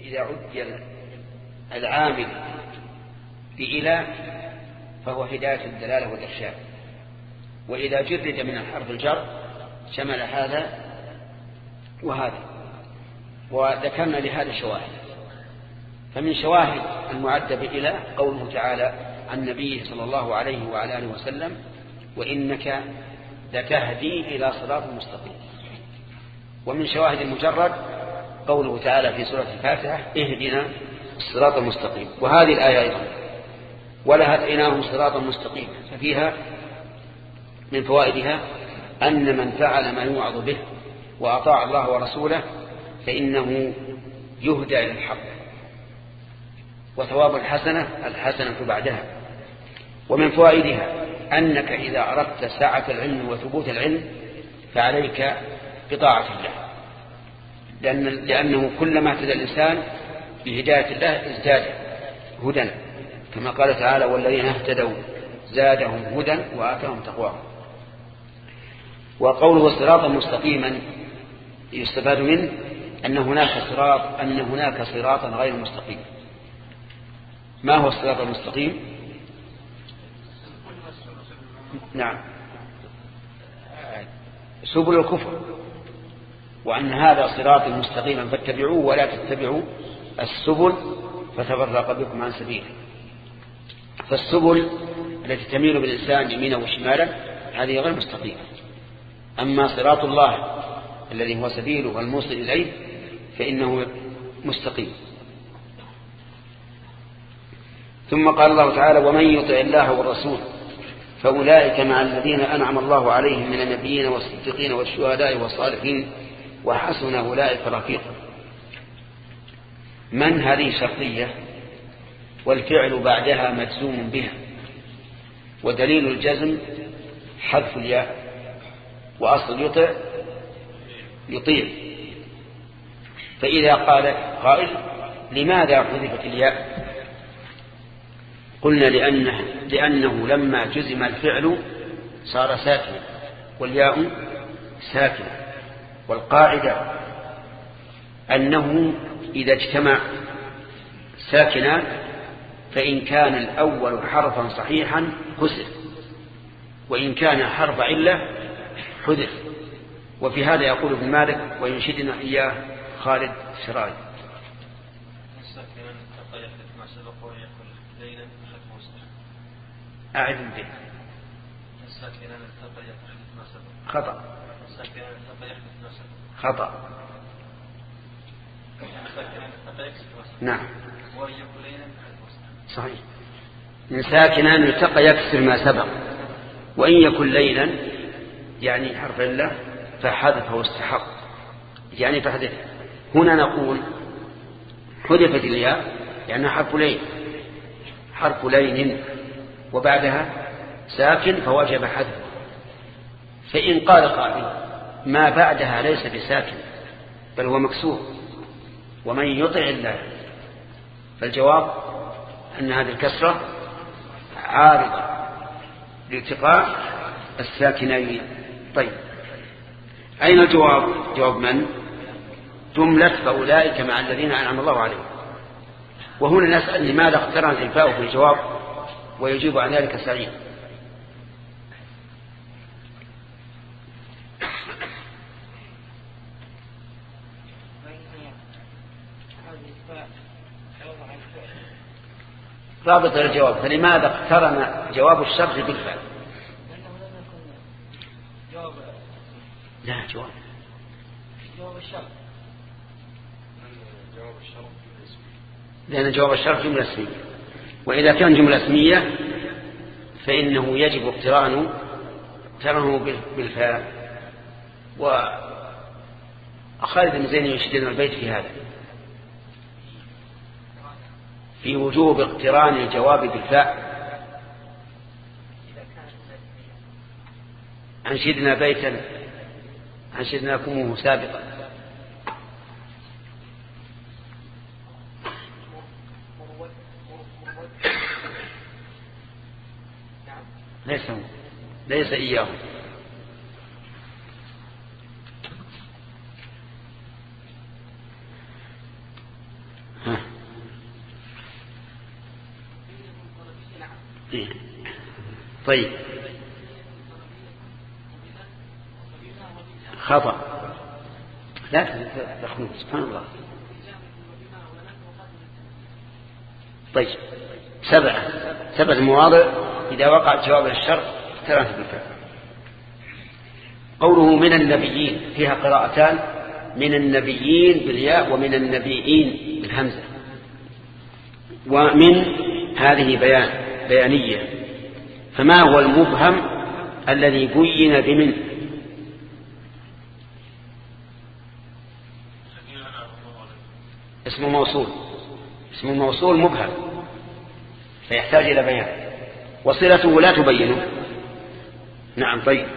إذا عد العامل بإلى فهو هداية الدلالة والإرشاد، وإذا جرد من الحرف الجر شمل هذا وهذا. وذكرنا لهذا شواهد. فمن شواهد المعدة بإلى قوله تعالى عن النبي صلى الله عليه وعلى آله وسلم: وإنك لتهدي إلى صراط مستقيم. ومن شواهد المجرد قوله تعالى في سورة الفاتحة: اهدنا الصراط المستقيم. وهذه الآية أيضا: ولهديناهم صراطا مستقيما. ففيها من فوائدها أن من فعل ما يوعظ به وأطاع الله ورسوله فإنه يهدى إلى الحق، وثواب الحسنة بعدها. ومن فوائدها أنك إذا أردت سعة العلم وثبوت العلم فعليك بطاعة الله، لأنه كلما اهتدى الإنسان بهداية الله ازداد هدى، كما قال تعالى: والذين اهتدوا زادهم هدى وآتاهم تقواهم. وقوله صراطا مستقيما يستفاد منه أن هناك صراطا غير مستقيم. ما هو الصراط المستقيم؟ نعم، سبل الكفر، وأن هذا صراط مستقيما فاتبعوه ولا تتبعوا السبل فتفرق بكم عن سبيله. فالسبل التي تميل بالإنسان يمينا وشمالا هذه غير مستقيمة. أما صراط الله الذي هو سبيله والموصل إليه فإنه مستقيم. ثم قال الله تعالى: ومن يطع الله والرسول فأولئك مع الذين أنعم الله عليهم من النبيين والصديقين والشهداء والصالحين وحسن أولئك رفيقا. من هذه شرطية، والفعل بعدها مجزوم بها، ودليل الجزم حذف الياء، وأصل يطع يطيع. فإذا قال قائل: لماذا حذفت الياء؟ قلنا لأنه لما جزم الفعل صار ساكنا والياء ساكنة، والقاعدة أنه إذا اجتمع ساكنان فإن كان الأول حرفا صحيحا حذف، وإن كان حرف علة حذف. وفي هذا يقول ابن مالك وينشدنا إياه خالد الشراي: أعد به خطأ نعم صحيح. إن ساكنان التقى يكسر ما سبق، وإن يكن لينا يعني حرف الله فحذفه استحق يعني فحذفه. هنا نقول حذفت الياء لأنها حرف لين وبعدها ساكن فوجب حذفه. فإن قال قائل: ما بعدها ليس بساكن بل هو مكسور، ومن يطع الله، فالجواب أن هذه الكسرة عارضة لالتقاء الساكنين. طيب، أين الجواب؟ جواب من؟ جملة فأولئك مع الذين أنعم الله عليهم. وهنا نسأل: لماذا اقترن الإنفاء في الجواب؟ ويجيب عن ذلك سعيد: رابط الجواب. فلماذا اقترن جواب الشرط بالفعل؟ لا، جواب الشرط، لأن جواب الشرط جملة اسمية، وإذا كان جملة اسمية فإنه يجب اقترانه بالفعل. وخالد بن زيد يشدد البيت في هذا، في وجوب اقتران الجواب بالفاء. أنشدنا بيتا أنشدناكمه سابقا. ليس إياه. طيب خطأ لا تخلون سبحان الله. طيب 7 مواضع إذا وقعت جواب الشرط اقترنت بالفعل. قوله من النبيين فيها قراءتان، من النبيين بالياء ومن النبيين بالهمزة. ومن هذه بيانية، فما هو المبهم الذي بين بمن؟ اسم موصول مبهم فيحتاج إلى بيان، وصلته لا تبينه. نعم. طيب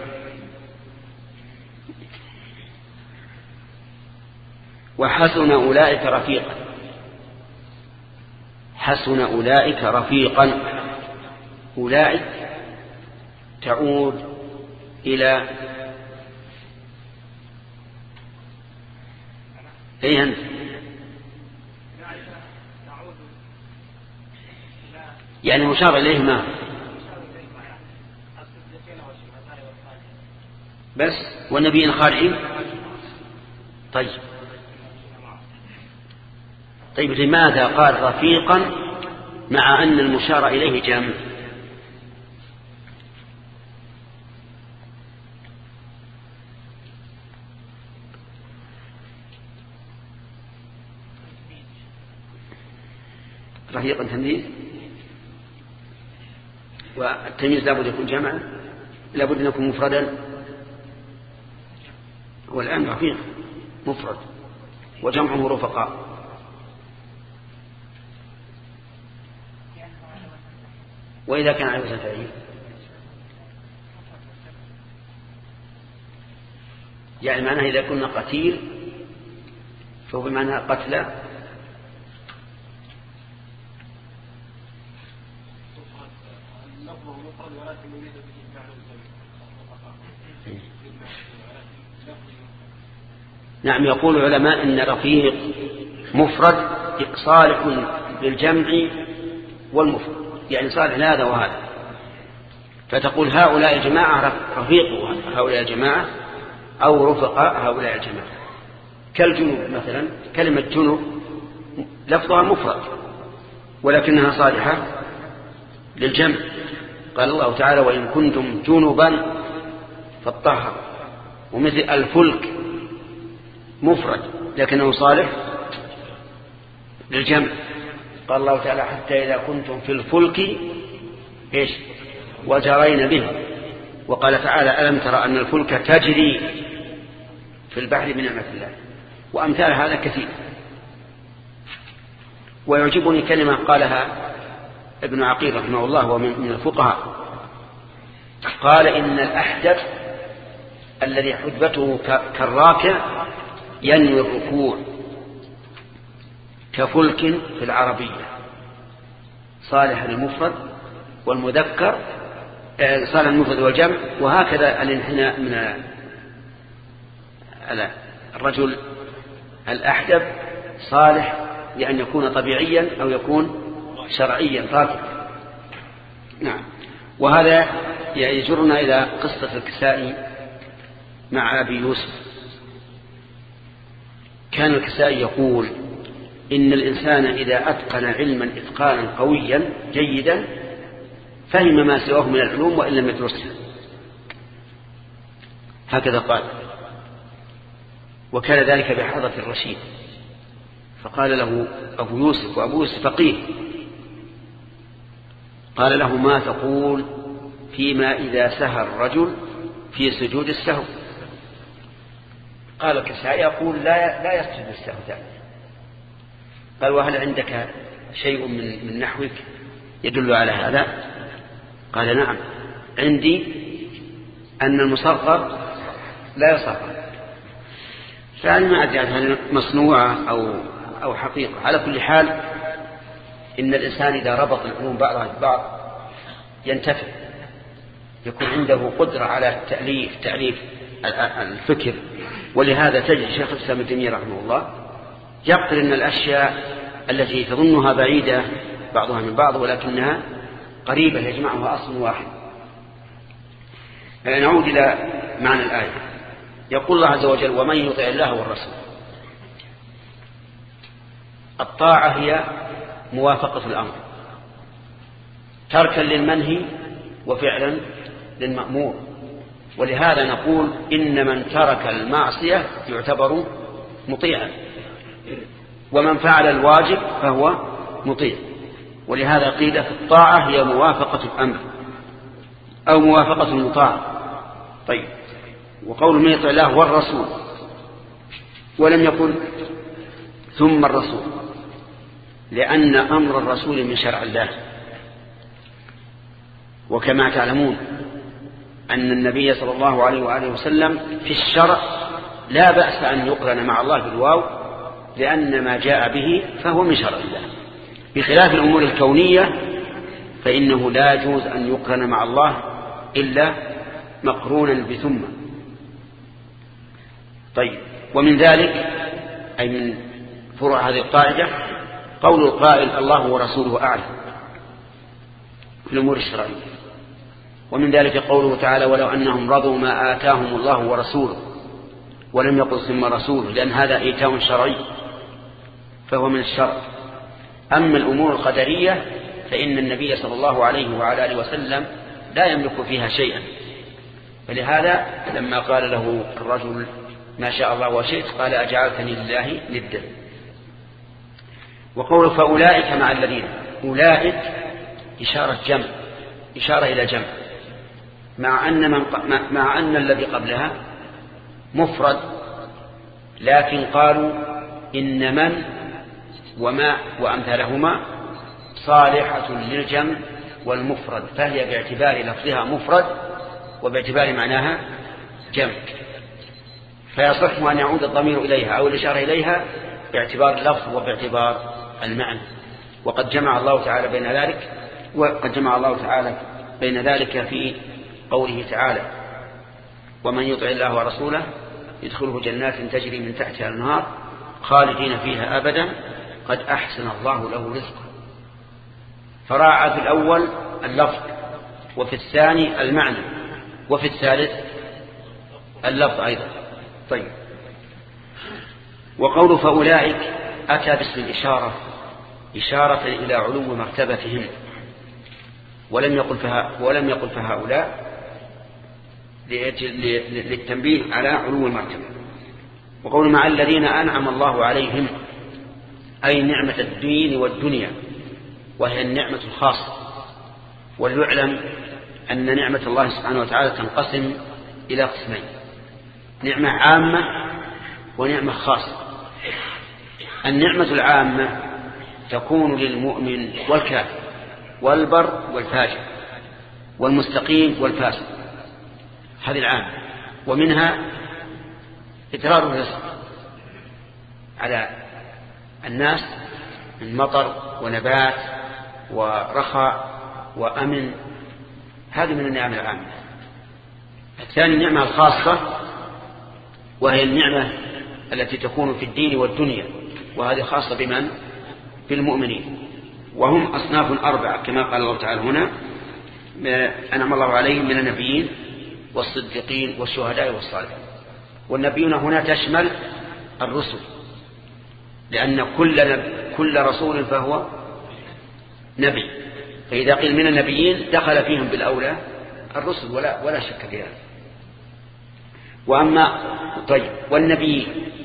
وحسن أولئك رفيقا. حسن أولئك رفيقا. أولئك تعود إلى أين؟ يعني مشار إليه ما بس والنبيين خارجين. طيب لماذا قال رفيقا مع أن المشار إليه جامع؟ رفيقا تمييز، والتمييز لابد يكون جمعا، لابد أن يكون مفردا. والآن رفيق مفرد وجمعه رفقاء. وإذا كان على وزن فعيل يعني معناه إذا كنا قتيل فهو بمعنى قتلى. نعم. يقول العلماء إن رفيق مفرد صالح للجمع والمفرد، يعني صالح لهذا وهذا. فتقول هؤلاء الجماعة رفيق هؤلاء الجماعة، أو رفقاء هؤلاء الجماعة. كالجنوب مثلا، كلمة جنوب لفظها مفرد ولكنها صالحة للجمع. قال الله تعالى وإن كنتم جنبا فاطهروا. ومثل الفلك مفرد لكنه صالح للجمع. قال الله تعالى حتى إذا كنتم في الفلك وجرين به. وقال تعالى ألم ترى أن الفلك تجري في البحر بنعمة الله. وأمثال هذا كثير. ويعجبني كلمة قالها ابن عقيل رحمه الله ومن الفقهاء، قال إن الأحدث الذي حدبته كالراكع ينوي الركوع كفلك في العربية، صالح للمفرد والمذكر، صالح للمفرد والجمع. وهكذا الانحناء من الرجل الأحدب صالح لأن يكون طبيعيا أو يكون شرعيا راكبا. نعم. وهذا يجرنا إلى قصة الكسائي مع أبي يوسف. كان الكسائي يقول إن الإنسان إذا أتقن علما إتقانا قويا جيدا فهم ما سواه من العلوم وإن لم يدرسه. هكذا قال. وكان ذلك بحضرة الرشيد، فقال له أبو يوسف، وأبو يوسف فقيه، قال له ما تقول فيما إذا سهى الرجل في سجود السهو؟ قال الكسائي يقول لا يسجد السهو ذلك. قال وهل عندك شيء من نحوك يدل على هذا؟ قال نعم عندي أن المصغر لا يصغر. فأنا ما أدري هل مصنوعة أو حقيقة. على كل حال إن الإنسان إذا ربط العلوم بعضها ببعض ينتفع، يكون عنده قدرة على تأليف الفكر. ولهذا تجد شيخ الإسلام ابن تيمية رحمه الله يقرن الأشياء التي تظنها بعيدة بعضها من بعض ولكنها قريبة يجمعها أصل واحد. نعود إلى معنى الآية. يقول الله عز وجل ومن يطع الله والرسول. الطاعة هي موافقة الأمر تركا للمنهي وفعلا للمأمور، ولهذا نقول إن من ترك المعصية يعتبر مطيعا، ومن فعل الواجب فهو مطيع. ولهذا قيل في الطاعة هي موافقة الأمر أو موافقة المطاع. طيب، وقول من يطع الله والرسول ولم يقل ثم الرسول، لأن أمر الرسول من شرع الله. وكما تعلمون أن النبي صلى الله عليه وآله وسلم في الشرع لا بأس أن يقرن مع الله بالواو، لأن ما جاء به فهو من شرع الله، بخلاف الأمور الكونية فإنه لا يجوز أن يقرن مع الله إلا مقرونا بثم. طيب، ومن ذلك أي من فروع هذه القاعدة قول القائل الله ورسوله أعلم في الأمور الشرعية. ومن ذلك قوله تعالى ولو أنهم رضوا ما آتاهم الله ورسوله، ولم يقل ثم رسوله، لأن هذا إيتاء شرعي فهو من الشرع. أما الأمور القدرية فإن النبي صلى الله عليه وعلى آله وسلم لا يملك فيها شيئا، فلهذا لما قال له الرجل ما شاء الله وشئت قال أجعلتني لله ندا. وقول فأولئك مع الذين، أولئك إشارة جمع، إشارة إلى جمع، مع أن الذي قبلها مفرد، لكن قالوا إن من وما وأمثالهما صالحة للجمع والمفرد، فهي باعتبار لفظها مفرد وباعتبار معناها جمع، فيصح أن يعود الضمير إليها أو الإشارة إليها باعتبار اللفظ وباعتبار المعنى. وقد جمع الله تعالى بين ذلك في قوله تعالى ومن يطع الله ورسوله يدخله جنات تجري من تحتها الأنهار خالدين فيها أبدا قد أحسن الله له رزقا. فراعى في الأول اللفظ، وفي الثاني المعنى، وفي الثالث اللفظ أيضا. طيب، وقول فأولئك أتى باسم الإشارة إشارة إلى علو مرتبتهم، ولم يقل فهؤلاء للتنبيه على علو المرتبة. وقول مع الذين أنعم الله عليهم أي نعمة الدين والدنيا، وهي النعمة الخاصة. وليعلم أن نعمة الله سبحانه وتعالى تنقسم إلى قسمين: نعمة عامة ونعمة خاصة. النعمة العامة تكون للمؤمن والكافر والبر والفاجر والمستقيم والفاسق، هذه العامة. ومنها إدرار الرزق على الناس من مطر ونبات ورخاء وأمن، هذه من النعم العامة. الثاني النعمة الخاصة، وهي النعمة التي تكون في الدين والدنيا، وهذه خاصة بمن؟ بالمؤمنين، وهم أصناف 4 كما قال الله تعالى هنا أنعم الله عليهم من النبيين والصديقين والشهداء والصالحين. والنبيون هنا تشمل الرسل، لأن كل رسول فهو نبي، فإذا قيل من النبيين دخل فيهم بالأولى الرسل ولا شك في هذا. وأما طيب، والنبي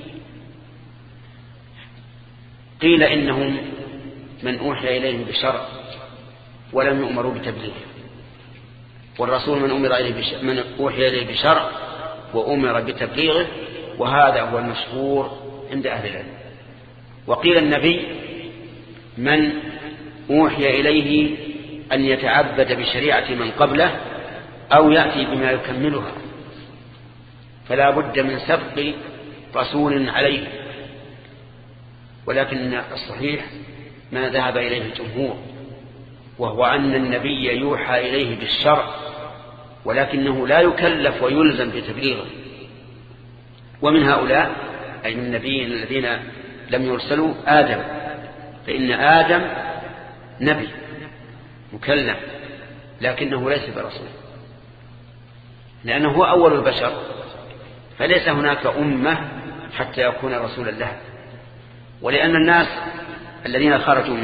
قيل إنهم من أوحي إليهم بشرع ولم يؤمروا بتبليغه، والرسول من أوحي إليه بشرع وأمر بتبليغه، وهذا هو المشهور عند أهل العلم. وقيل النبي من أوحي إليه أن يتعبد بشريعة من قبله أو يأتي بما يكملها، فلا بد من سبق رسول عليه. ولكن الصحيح ما ذهب إليه الجمهور، وهو أن النبي يوحى إليه بالشرع ولكنه لا يكلف ويلزم بتبليغه. ومن هؤلاء أي من النبيين الذين لم يرسلوا آدم فإن آدم نبي مكلم لكنه ليس برسول، لأنه هو أول البشر، فليس هناك أمة حتى يكون رسولا له. ولأن الناس الذين خرجوا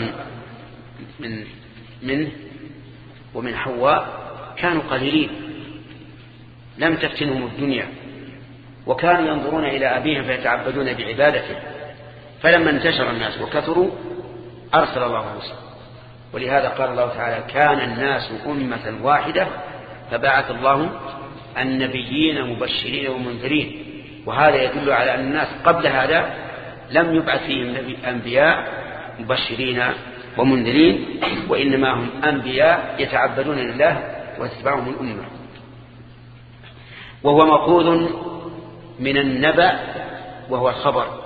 منه ومن حواء كانوا قليلين، لم تفتنهم الدنيا، وكانوا ينظرون إلى أبيهم فيتعبدون بعبادته، فلما انتشر الناس وكثروا أرسل الله رسلا. ولهذا قال الله تعالى: كان الناس أمة واحدة فبعث الله النبيين مبشرين ومنذرين. وهذا يدل على أن الناس قبل هذا لم يبعث فيهم أنبياء مبشرين ومنذرين، وإنما هم أنبياء يتعبدون لله ويتبعهم الأمة. وهو مأخوذ من النبأ وهو الخبر،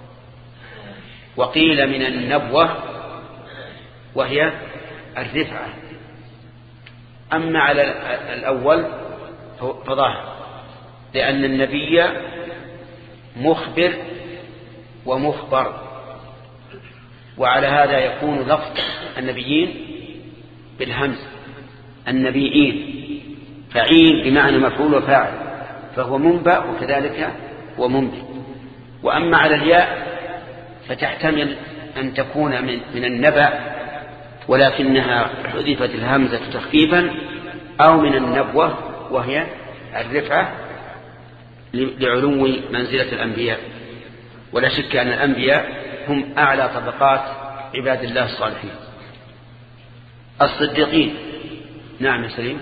وقيل من النبوة وهي الرفعة. أما على الأول فظاهر، لأن النبي مخبر ومخبر، وعلى هذا يكون لفظ النبيين بالهمز النبيين، فعيل بمعنى مفعول وفاعل، فهو منبأ وكذلك هو منبئ. وأما على الياء فتحتمل أن تكون من النبأ ولكنها حذفت الهمزة تخفيفا، أو من النبوة وهي الرفعة لعلو منزلة الأنبياء. ولا شك أن الأنبياء هم أعلى طبقات عباد الله الصالحين الصديقين. نعم يا سليم.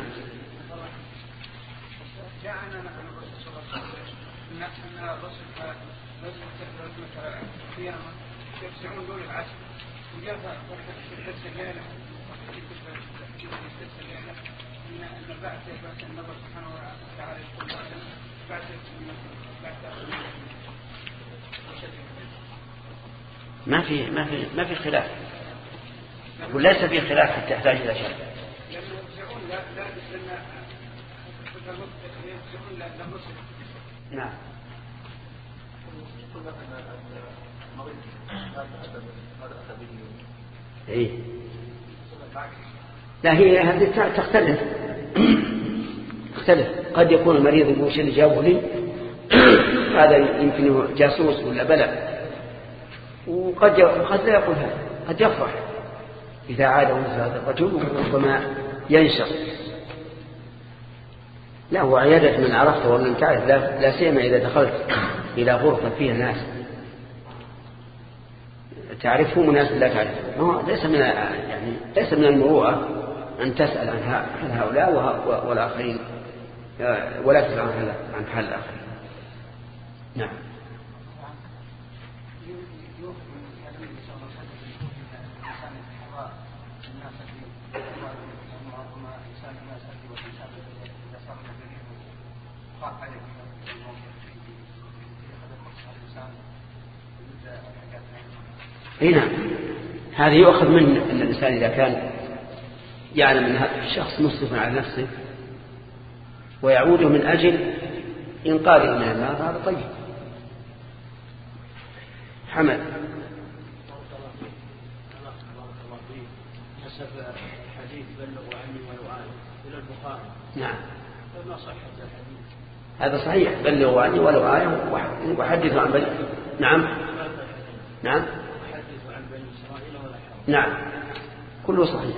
ما في خلاف، وليس في خلاف حتى يحتاج إلى شك. نعم. إيه؟ لا، هي هذه تختلف. قد يكون المريض يقول شيء اللي جابه لي هذا يمكن جاسوس ولا بلى، وقد لا يقول هذا، قد يفرح إذا عاد مثل هذا الرجل، وربما ينشر. لا، هو عيادة من عرفته ومن تعرف، لا سيما إذا دخلت إلى غرفة فيها ناس تعرفه وناس لا تعرفه، ليس من المروءة أن تسأل عن هؤلاء والآخرين، ولا تسأل عن حال الآخرين. نعم. نعم، هذا يؤخذ من أن الإنسان إذا كان يعلم أن هذا الشخص مسرف على نفسه ويعوده من أجل إنقاذه من النار، هذا طيب. حمد. حسب الحديث بلغوا عني ولو آية إلى البخاري. نعم. فما صح الحديث؟ هذا صحيح، بلغوا عني ولو آية وحدثوا عن بني. نعم. وحدثوا عن بني إسرائيل ولا حرج. نعم، كله صحيح،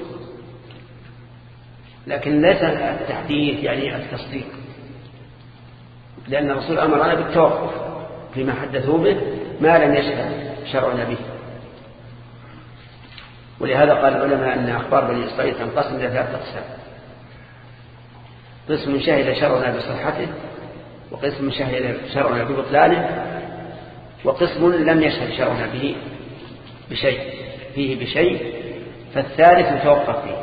لكن ليس التحديث يعني التصديق، لأن الرسول أمرنا بالتوقف فيما حدثوا به ما لم يشهد شرعنا به. ولهذا قال العلماء أن أخبار بني إسرائيل تنقسم إلى 3 أقسام: قسم شهد شرعنا بصحته، وقسم شهد شرعنا ببطلانه، وقسم لم يشهد شرعنا به بشيء فالثالث يتوقف فيه.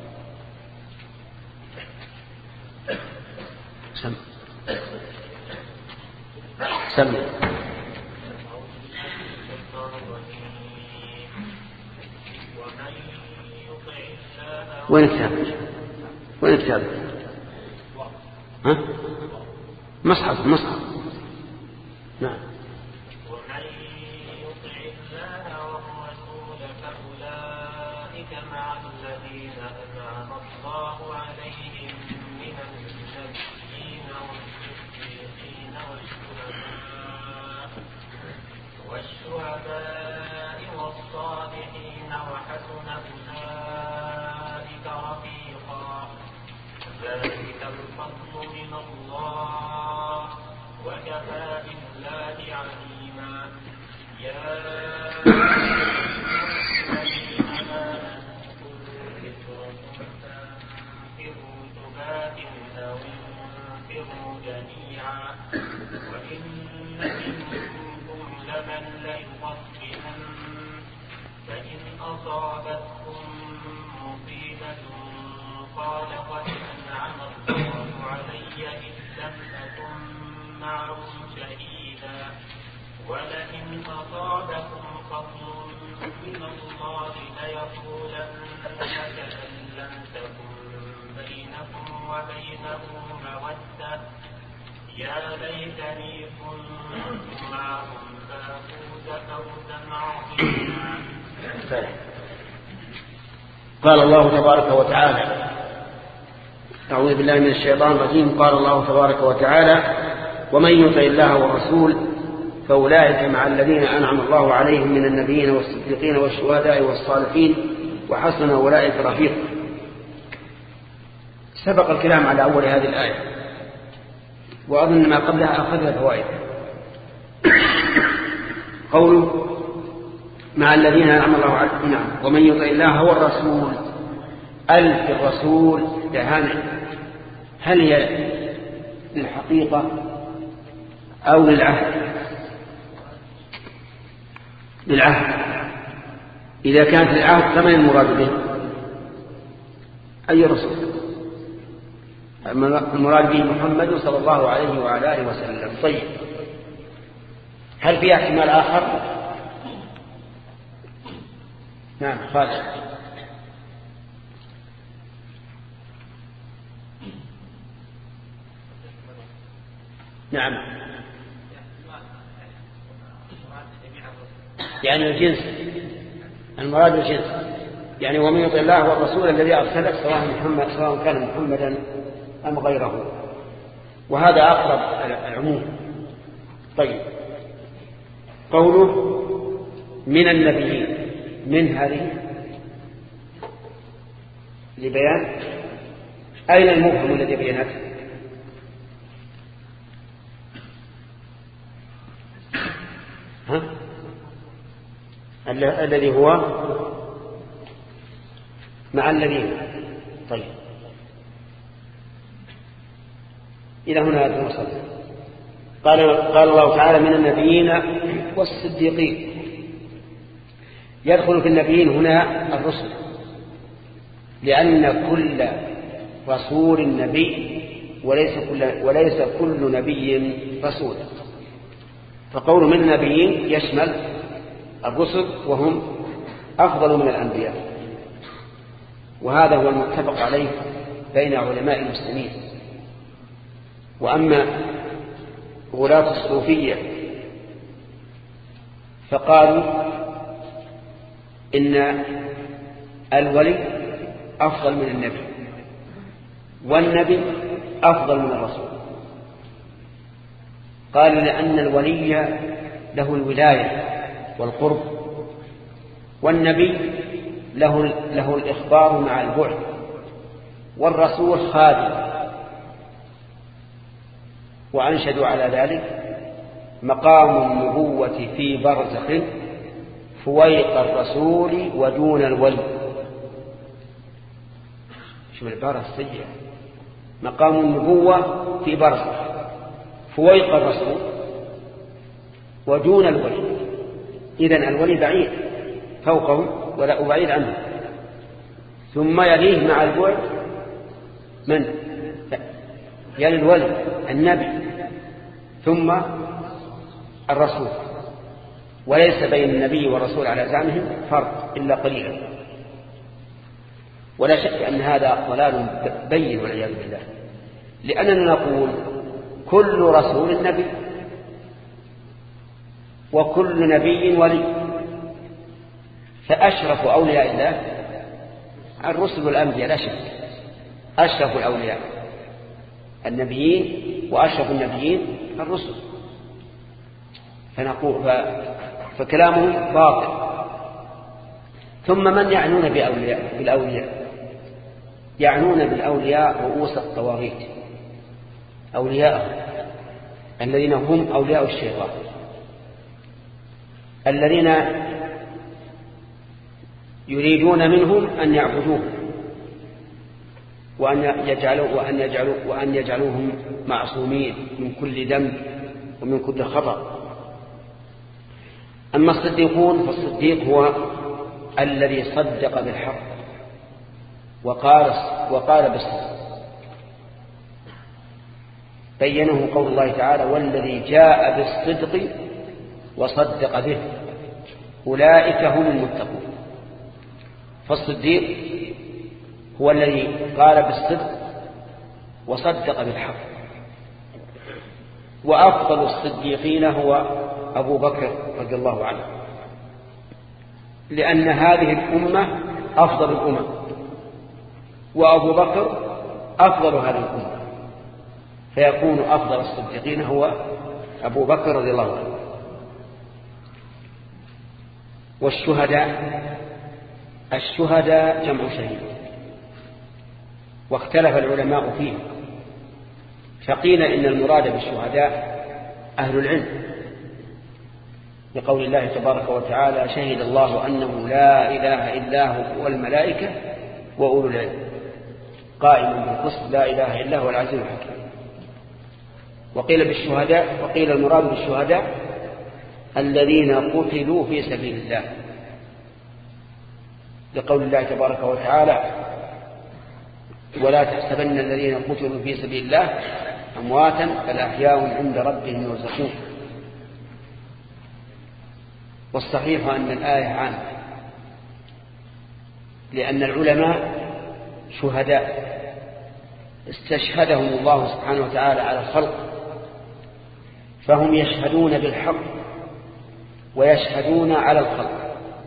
سمع. وين الكتاب؟ ها؟ مصحف. نعم. ومن يطع الله والرسول فأولئك مع الذين أنعم الله عليهم من النبيين والصديقين والشهداء والصالحين وحسن أولئك رفيقا ذلك الفضل من الله وكفى بالله عليما يا الذين آمنوا كلوا فانفروا ثبات أو انفروا جميعا وإن منكم لمن ليبطئن فإن أصابتكم مصيبة قال قد أنعم الله علي إذ لم أكن معهم شهيدا ولئن أصابكم فضل من الله ليقولن كأن لم تكن بينكم وبينه مودة يا ليتني كنت معهم فأفوز فوزا عظيما. قال الله تبارك وتعالى أعوذ بالله من الشيطان الرجيم. قال الله تبارك وتعالى ومن يطع الله والرسول فأولئك مع الذين أنعم الله عليهم من النبيين والصديقين والشهداء والصالحين وحسن أولئك رفيقا. سبق الكلام على أول هذه الآية وأظن ما قبلها أخذها فوائد. قوله مع الذين أنعم الله عليهم نعم ومن يطع الله والرسول ألف الرسول دهانة هل هي للحقيقة أو للعهد؟ للعهد. إذا كانت للعهد فما المراد به؟ أي رسول؟ المراد به محمد صلى الله عليه وعلى آله وسلم. طيب هل في احتمال آخر؟ نعم خالد. نعم يعني الجنس المراد الجنس يعني ومن يطع الله والرسول الذي أرسله سواء كان محمدا أم غيره وهذا أقرب العموم. طيب قوله من النبيين من هذه لبيان أين المفهم الذي بينته؟ الذي هو مع الذين. طيب إلى هنا المصدر. قال الله تعالى من النبيين والصديقين. يدخل في النبيين هنا الرسل لأن كل رسول نبي وليس كل نبي رسول. فقول من النبيين يشمل الرسل وهم أفضل من الأنبياء وهذا هو المتفق عليه بين علماء المسلمين. وأما غلاة الصوفية فقالوا إن الولي أفضل من النبي والنبي أفضل من الرسول. قال لأن الولي له الولاية والقرب والنبي له الإخبار مع البعد والرسول خادم. وأنشدوا على ذلك مقام النبوة في برزخ فويق الرسول ودون الولي. شوف العبارة السيئة مقام النبوة في برزخ فويق الرسول ودون الولي. إذن الولي بعيد فوقه ولا بعيد عنه ثم يليه مع البعد من يلي الولي النبي ثم الرسول وليس بين النبي والرسول على زعمهم فرق إلا قليلا. ولا شك أن هذا ضلال بين والعياذ بالله لأننا نقول كل رسول نبي وكل نبي ولي فأشرف أولياء الله الرسل والأنبياء لا شك، أشرف الأولياء النبيين، وأشرف النبيين الرسل. فنقول فكلامه باطل. ثم من يعنون بالأولياء يعنون بالأولياء رؤوس الطواغيت، أولياء الذين هم أولياء الشيطان، الذين يريدون منهم أن يعبدوه وأن يجعلوهم معصومين من كل ذنب ومن كل خطأ. أما الصديقون فالصديق هو الذي صدق بالحق وقال بالصدق، بينه قول الله تعالى: والذي جاء بالصدق وصدق به أولئك هم المتقون. فالصديق هو الذي قال بالصدق وصدق بالحق. وأفضل الصديقين هو أبو بكر رضي الله عنه، لأن هذه الأمة أفضل الأمم، وأبو بكر أفضل هذه الأمة، فيكون أفضل الصديقين هو أبو بكر رضي الله عنه. الشهداء جمع شهيد، واختلف العلماء فيه، فقيل إن المراد بالشهداء أهل العلم، لقول الله تبارك وتعالى: شهد الله أنه لا إله إلا هو والملائكة وأولو العلم قائم بالقسط لا إله إلا هو العزيز الحكيم. وقيل المراد بالشهداء الذين قتلوا في سبيل الله، لقول الله تبارك وتعالى: ولا تحسبن الذين قتلوا في سبيل الله أمواتا بل أحياء عند ربهم يرزقون. والصحيح أن الآية عامة، لأن العلماء شهداء استشهدهم الله سبحانه وتعالى على الخلق، فهم يشهدون بالحق ويشهدون على الخلق.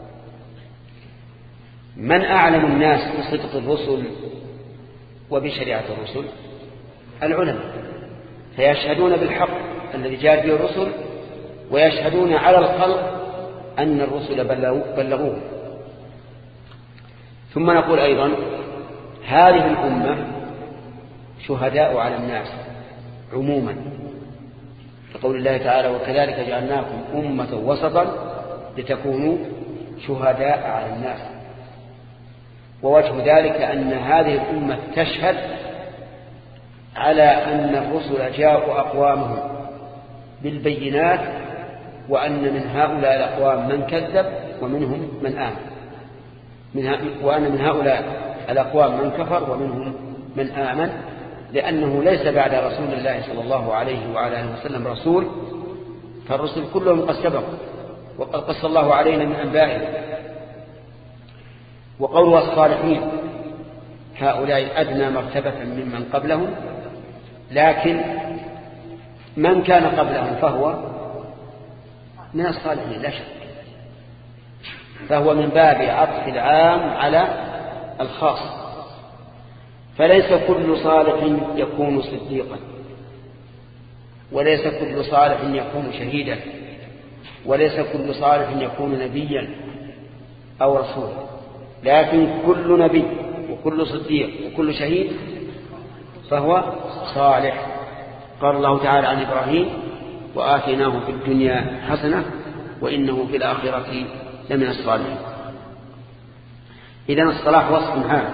من أعلم الناس بصدق الرسل وبشريعة الرسل؟ العلماء، فيشهدون بالحق الذي جاء به الرسل، ويشهدون على الخلق أن الرسل بلغوه. ثم نقول أيضا: هذه الأمة شهداء على الناس عموما، لقول الله تعالى: وكذلك جعلناكم أمة وسطا لتكونوا شهداء على الناس. ووجه ذلك أن هذه الأمة تشهد على أن الرسل جاءوا أقوامهم بالبينات، وأن من هؤلاء الأقوام من كذب ومنهم من آمن، وأن من هؤلاء الأقوام من كفر ومنهم من آمن، لأنه ليس بعد رسول الله صلى الله عليه وعلى آله وسلم رسول، فالرسل كلهم قد سبقوا وقد قص الله علينا من أنبائهم. وقول الصالحين هؤلاء أدنى مرتبة ممن قبلهم، لكن من كان قبلهم فهو من الصالحين لا شك، فهو من باب عطف العام على الخاص. فليس كل صالح يكون صديقا، وليس كل صالح يكون شهيدا، وليس كل صالح يكون نبيا أو رسولا، لكن كل نبي وكل صديق وكل شهيد فهو صالح. قال الله تعالى عن إبراهيم: وآتيناه في الدنيا حسنة وإنه في الآخرة لمن الصالحين. إذن الصلاح وصف عام،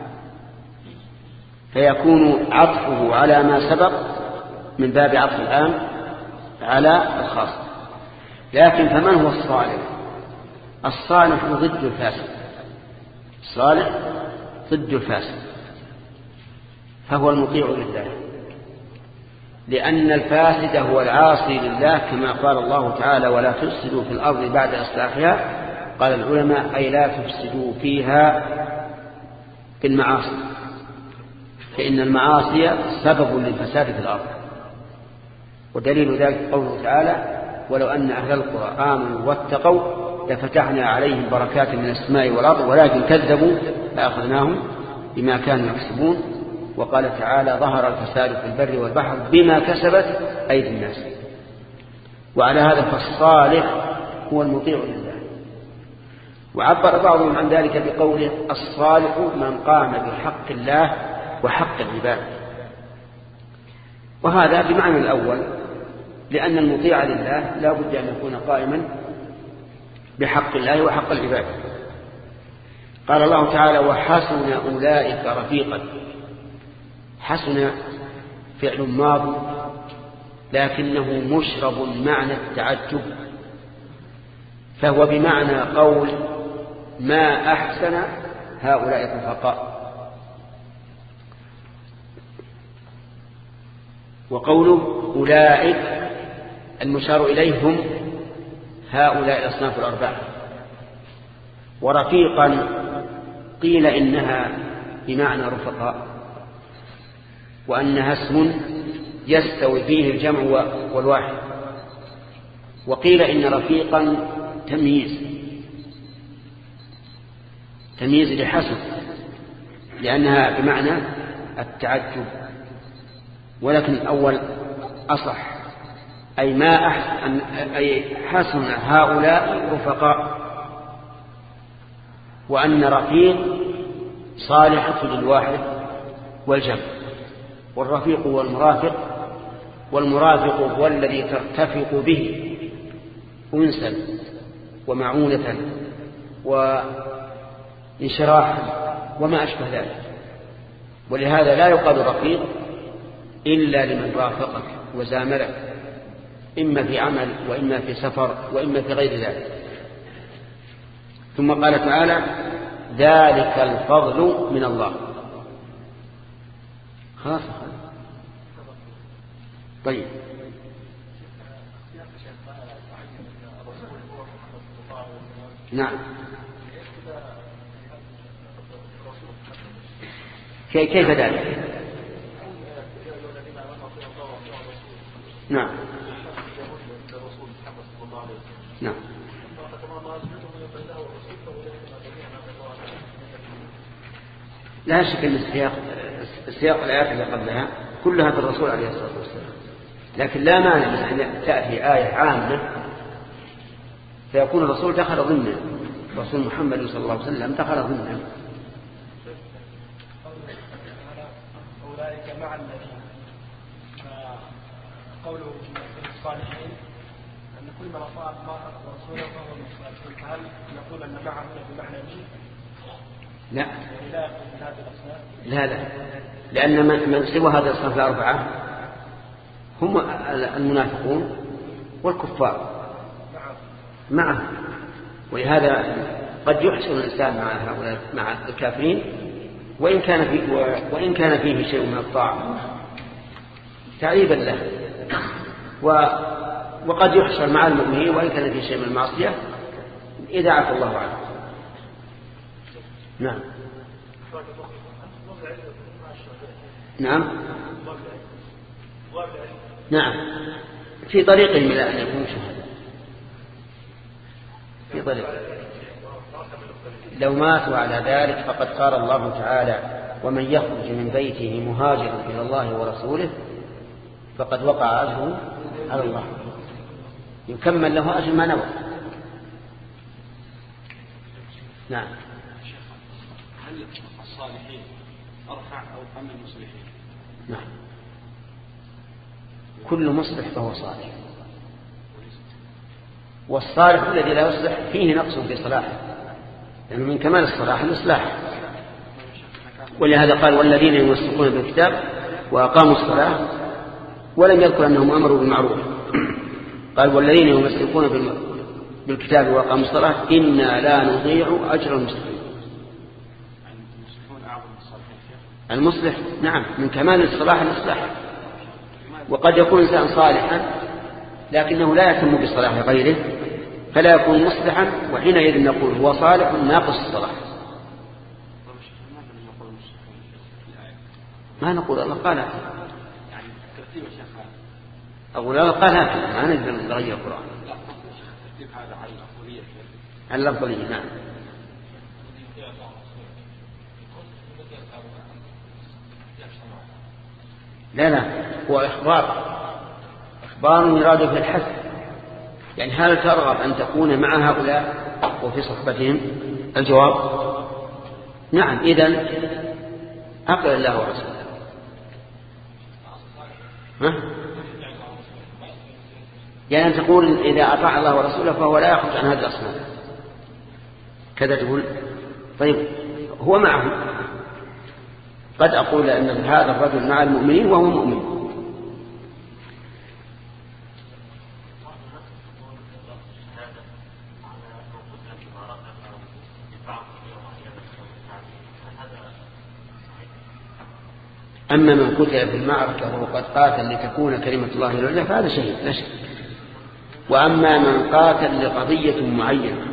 فيكون عطفه على ما سبق من باب عطف العام على الخاص. لكن فمن هو الصالح؟ الصالح ضد الفاسد، الصالح ضد الفاسد، فهو المطيع لله، لأن الفاسد هو العاصي لله، كما قال الله تعالى: ولا تفسدوا في الأرض بعد إصلاحها. قال العلماء: أي لا تفسدوا فيها في المعاصي، فإن المعاصي سبب للفساد في الأرض. ودليل ذلك قوله تعالى: ولو أن أهل القرى آمنوا واتقوا لفتحنا عليهم بركات من السماء والأرض ولكن كذبوا فأخذناهم بما كانوا يكسبون. وقال تعالى ظهر الفساد في البر والبحر بما كسبت أيدي الناس. وعلى هذا فالصالح هو المطيع لله. وعبر بعضهم عن ذلك بقوله الصالح من قام بحق الله وحق العباد، وهذا بمعنى الأول، لأن المطيع لله لا بد أن يكون قائما بحق الله وحق العباد. قال الله تعالى وحسن أولئك رفيقا. حسن فعل ماض لكنه مشرب معنى التعجب، فهو بمعنى قول ما أحسن هؤلاء الرفقاء. وقوله أولئك المشار إليهم هؤلاء الأصناف الأربعة. ورفيقا قيل إنها بمعنى رفقاء، وأنها اسم يستوي فيه الجمع والواحد. وقيل إن رفيقا تمييز لحسن لأنها بمعنى التعجب، ولكن الأول أصح، أي ما أحسن أي حسن هؤلاء رفقاء، وأن رفيق صالحة للواحد والجمع. والرفيق هو المرافق، والمرافق هو الذي ترتفق به أنسا ومعونة وانشراحا وما أشبه ذلك. ولهذا لا يقال رفيق إلا لمن رافقك وزاملك، إما في عمل وإما في سفر وإما في غير ذلك. ثم قال تعالى ذلك الفضل من الله. خلاص. طيب نعم. كيف ذلك؟ نعم نعم. لا شك أن السياق الآيات اللي قبلها كلها في الرسول عليه الصلاة والسلام، لكن لا مانع من أن تأتي آية عامة فيكون الرسول دخل ضمنه، رسول محمد صلى الله عليه وسلم دخل ضمنه. أولئك مع الذين، قوله من الصالحين أن كل من أطاع الله ورسوله فهو من الصالحين، فهل نقول أن معه بمعنى مين؟ لا لا، لأن من سوى هذا الصنف الأربعة هم المنافقون والكفار معه. ولهذا قد يحسن الإنسان مع هؤلاء مع الكافرين وإن كان فيه شيء من الطاعة تعريبا له، وقد يحسن مع المؤمنين وإن كان فيه شيء من المعصية إذا عفى الله عنه. نعم نعم نعم. في طريقهم إلى أن يكونوا شهداء، في طريق. لو ماتوا على ذلك فقد قال الله تعالى ومن يخرج من بيته مهاجرا إلى الله ورسوله فقد وقع أجره على الله، يكمل له أجر ما نوى. نعم. هل الصالحين أرفع أو أم المصلحين؟ نعم، كل مصلح فهو صالح، والصالح الذي لا يصلح فيه نقص في صلاحه، لأنه من كمال الصلاح الإصلاح. ولهذا قال والذين يمسكون بالكتاب وأقاموا الصلاة، ولم يذكر أنهم أمروا بالمعروف، قال والذين يمسكون بالكتاب وأقاموا الصلاة إنا لا نضيع أجر المسلمين. المصلح نعم من كمال الصلاح الإصلاح. وقد يكون إنسان صالحا لكنه لا يهتم بصلاح غيره فلا يكون مصلحا، وحينئذ نقول هو صالح ناقص الصلاح. ما نقول الله قال أقول الله قال هكذا، ما نقدر نغير القرآن. على الأفضلية. نعم. لا هو إخبار يراد في الحث، يعني هل ترغب أن تكون مع هؤلاء وفي صحبتهم؟ الجواب نعم. إذن أقل الله ورسوله. يعني أن تقول إذا أطاع الله ورسوله فهو لا يخرج عن هذه الأصنام، كذا تقول. طيب هو معهم، قد أقول أن هذا الرجل مع المؤمنين وهو مؤمن. أما من قتل في المعركة وهو قد قاتل لتكون كلمة الله العليا فهذا شهيد لا شك. وأما من قاتل لقضية معينة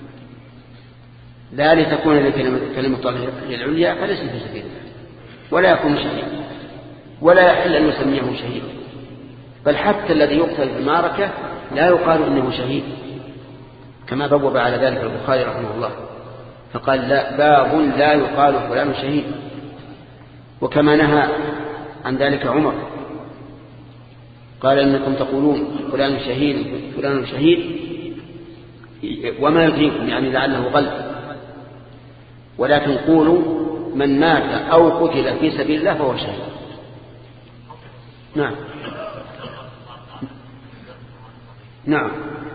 لا لتكون كلمة الله العليا فليس في سبيل الله ولا يكون شهيدا، ولا يحل أن نسميه شهيدا، بل حتى الذي يقتل في المعركة لا يقال إنه شهيد، كما بوب على ذلك البخاري رحمه الله فقال لا باب لا يقال فلان شهيد. وكما نهى عن ذلك عمر قال إنكم تقولون فلان شهيد فلان شهيد وما يدريكم، يعني لعله غلط، ولكن قولوا من مات أو قتل في سبيل الله فهو شهيد. نعم نعم.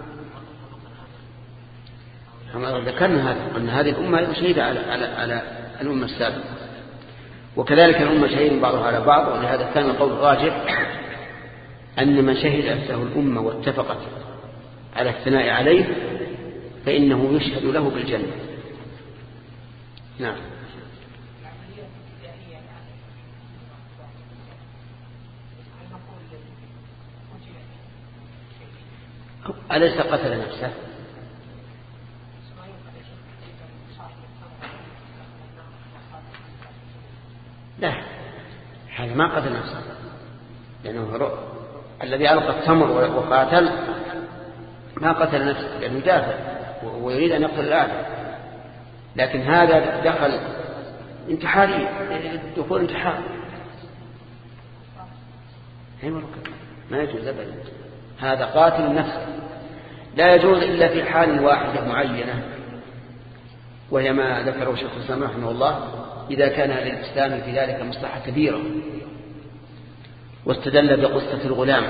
ذكرنا هذا أن هذه الأمة شهيدة على الأمة السابقة، وكذلك الأمة شهيد بعضها على بعض. ولهذا كان القول الراجح أن من شهد له الأمة واتفقت على الثناء عليه فإنه يشهد له بالجنة. نعم. أليس قتل نفسه؟ لا هذا ما قتل نفسه، لأنه الذي ألقى التمر وقاتل ما قتل نفسه لأنه دافع ويريد أن يقتل الآخر، لكن هذا دخل انتحاري، دخول انتحار ما يجوز أبدا. هذا قاتل النفس لا يجوز إلا في حال واحدة معينة، وهي ما ذكره شيخ الإسلام رحمه الله إذا كان للإسلام في ذلك مصلحة كبيرة، واستدل بقصة الغلام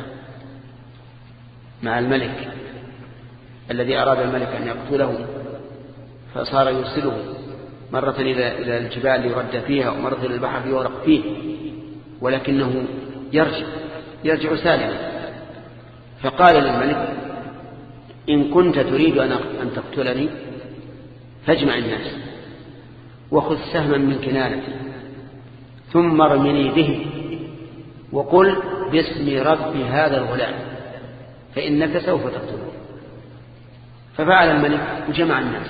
مع الملك الذي أراد الملك أن يقتله فصار يرسله مرة إلى الجبال ليرد فيها ومرة إلى البحر ليغرق فيه، ولكنه يرجع سالما. فقال للملك إن كنت تريد أن تقتلني فاجمع الناس وخذ سهما من كنانتي ثم ارمني به وقل باسم رب هذا الغلام فإنك سوف تقتله. ففعل الملك وجمع الناس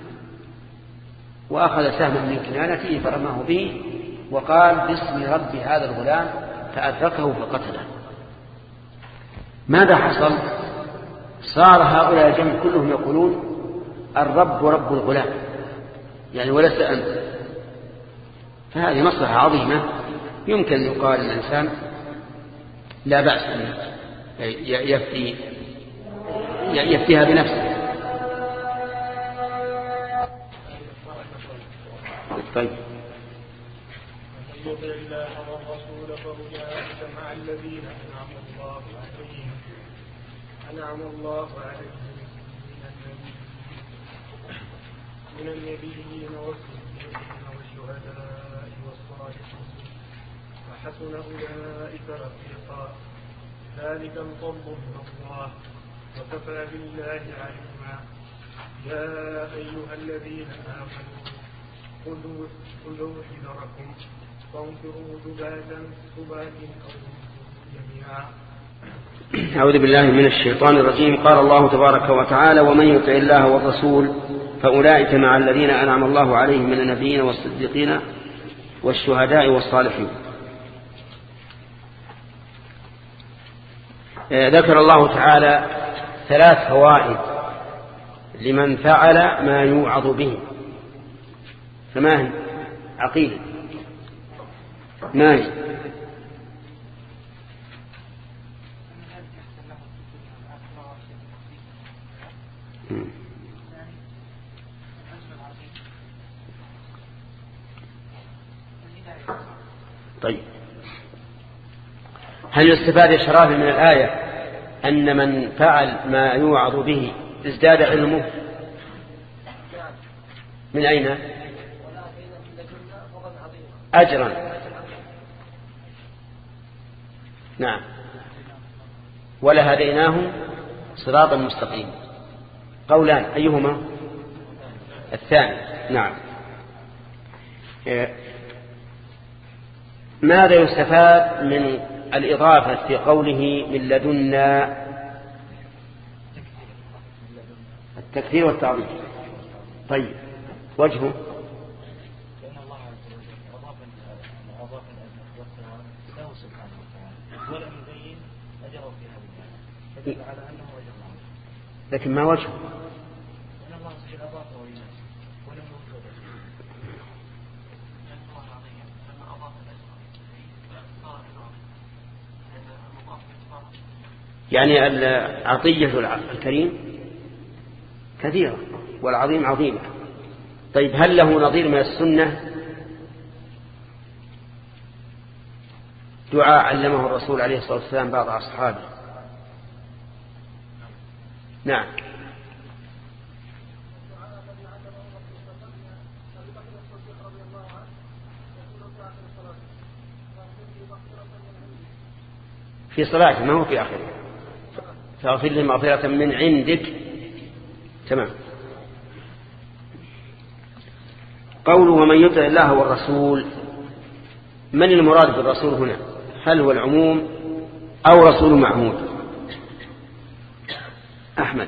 وأخذ سهما من كنانته فرماه به وقال باسم رب هذا الغلام فأدركه فقتله. ماذا حصل؟ صار هؤلاء الجمع كلهم يقولون الرب رب الغلام، يعني ولست أنت. فهذه مصلحة عظيمة يمكن أن يقال الإنسان لا بأس أن يفتيها بنفسه. طيب يطع الله والرسول فأولئك مع الذين أنعم الله عليهم من النبيين والصديقين والشهداء والصالحين وحسن أولئك رفيقا ذلك الفضل من الله وكفى بالله عليما. يا أيها الذين آمنوا خذوا حذركم فانفروا ثباتا أو جميعا. أعوذ بالله من الشيطان الرجيم. قال الله تبارك وتعالى ومن يطع الله والرسول فأولئك مع الذين أنعم الله عليهم من النبيين والصديقين والشهداء والصالحين. ذكر الله تعالى 3 فوائد لمن فعل ما يوعظ به. فما هي عقيل؟ ما هي؟ طيب، هل يستفاد يا شرافي من الآية أن من فعل ما يوعظ به ازداد علمه؟ من أين؟ أجرا. نعم. ولهديناه صراطا مستقيما. قولان، أيهما؟ الثاني. نعم. ماذا يستفاد من الإضافة في قوله من لدنا؟ التكثير والتعظيم. طيب، وجهه؟ لأن الله عز وجل أضاف الأجر له سبحانه وتعالى ولم يبين أجره في هذه الآية، فدل على أنه أجر عظيم. لكن ما وجهه؟ لأن الله عز وجل أضافه للناس ولم يوجد يعني العطية الكريم كثيرة والعظيم عظيمة. طيب، هل له نظير من السنة؟ دعاء علمه الرسول عليه الصلاة والسلام بعض أصحابه. نعم. في صلاته، ما هو في آخره. فاغفر لي مغفرة من عندك. تمام. قوله ومن يطع الله والرسول، من المراد بالرسول هنا؟ هل هو العموم أو رسول معهود؟ أحمد.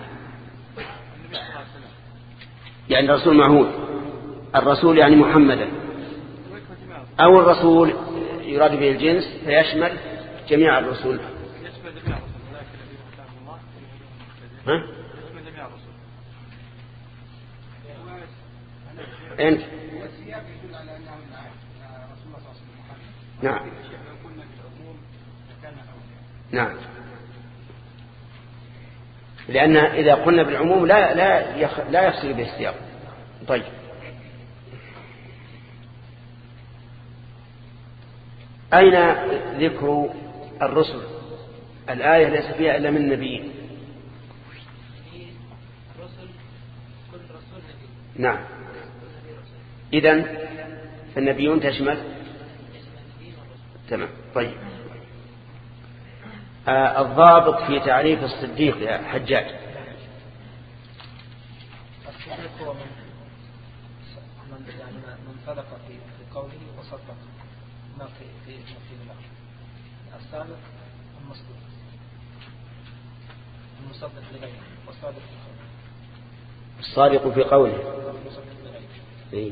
يعني رسول معهود، الرسول يعني محمدا، أو الرسول يراد به الجنس فيشمل جميع الرسل. ها؟ أنت؟ نعم. نعم. لأن إذا قلنا بالعموم لا يفصل به السياق. طيب، أين ذكر الرسل؟ الآية ليس فيها إلا من نبيين. نعم. إذن فالنبيون تشمل. تمام. طيب، الضابط في تعريف الصديق يا حجاج. الصديق هو من صدق في قوله وصدق ما في الله. الصادق المصدوق، المصدق لغيره، والصادق في قوله. الصادق في قوله. إيه.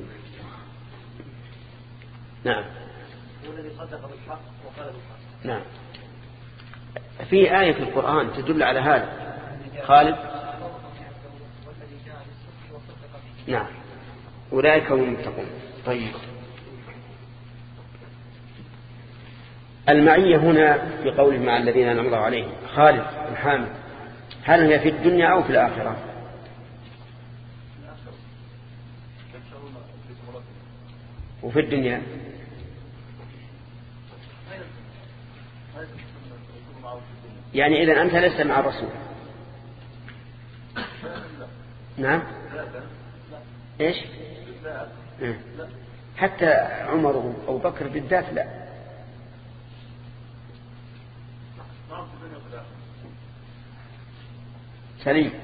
نعم. هو الذي صدق بالحق وقال بالحق. نعم. في آية في القرآن تدل على هذا. خالد. نعم. أولئك هم المتقون. طيب، المعية هنا في قوله مع الذين أنعم الله عليهم. خالد الحامد، هل هي في الدنيا أو في الآخرة؟ وفي الدنيا يعني إذن أنت لست مع الرسول. نعم. إيش؟ حتى عمر أو بكر بالذات لا. سليم.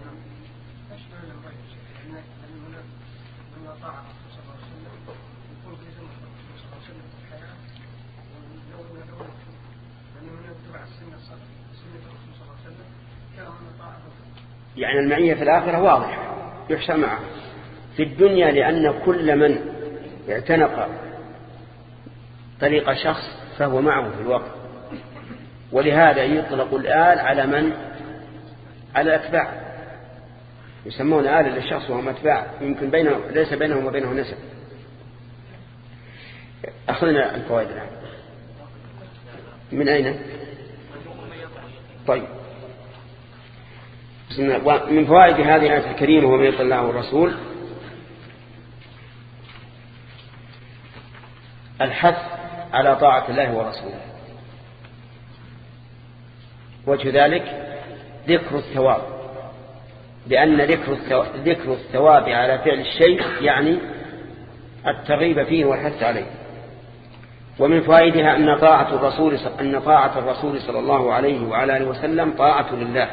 يعني المعية في الآخرة واضحة يحشى معه. في الدنيا لأن كل من اعتنق طريق شخص فهو معه في الوقت، ولهذا يطلق الآل على من؟ على الأتباع. يسمون آلا للشخص وهم أتباع يمكن ليس بينهم وبينه نسب. أخذنا الفوائد الآن من أين؟ طيب من فوائد هذه الآية الكريمة ومن يطع الله والرسول الحث على طاعة الله ورسوله. وجه ذلك ذكر الثواب، لأن ذكر الثواب على فعل الشيء يعني الترغيب فيه والحث عليه. ومن فوائدها أن طاعة الرسول صلى الله عليه وعلى آله وسلم طاعة لله.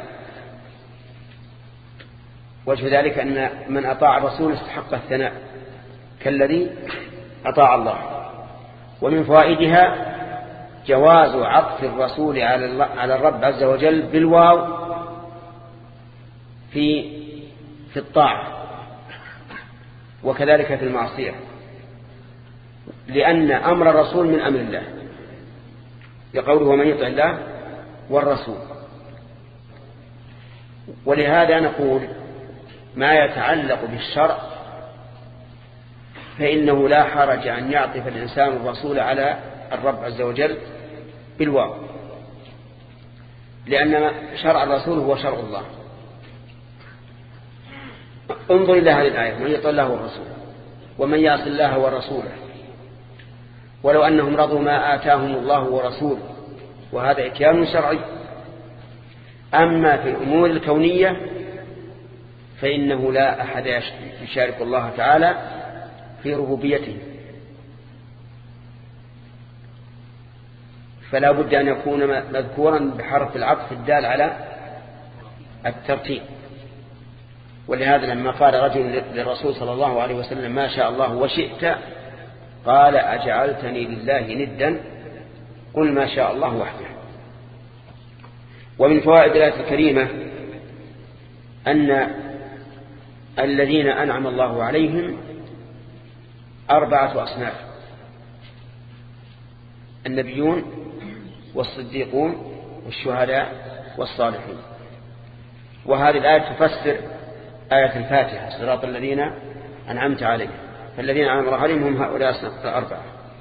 وجه ذلك أن من أطاع الرسول استحق الثناء كالذي أطاع الله. ومن فوائدها جواز عطف الرسول على الرب عز وجل بالواو في الطاعة وكذلك في المعصية، لأن أمر الرسول من أمر الله لقوله ومن يطع الله والرسول. ولهذا نقول ما يتعلق بالشرع فإنه لا حرج أن يعطف الإنسان الرسول على الرب عز وجل بالواو، لأن شرع الرسول هو شرع الله. انظر إلى هذه الآية من يطع الله والرسول ومن يعص الله ورسوله ولو أنهم رضوا ما آتاهم الله ورسوله، وهذا إتيان شرعي. أما في الأمور الكونية فإنه لا أحد يشارك الله تعالى في ربوبيته، فلا بد أن يكون مذكورا بحرف العطف الدال على الترتيب. ولهذا لما قال رجل للرسول صلى الله عليه وسلم ما شاء الله وشئت قال أجعلتني لله ندا قل ما شاء الله وحده. ومن فوائد الآية الكريمة أن الذين أنعم الله عليهم 4 أصناف: النبيون والصديقون والشهداء والصالحين. وهذه الآية تفسر آية الفاتحة صراط الذين أنعمت عليهم، فالذين أنعم الله عليهم هم هؤلاء 4.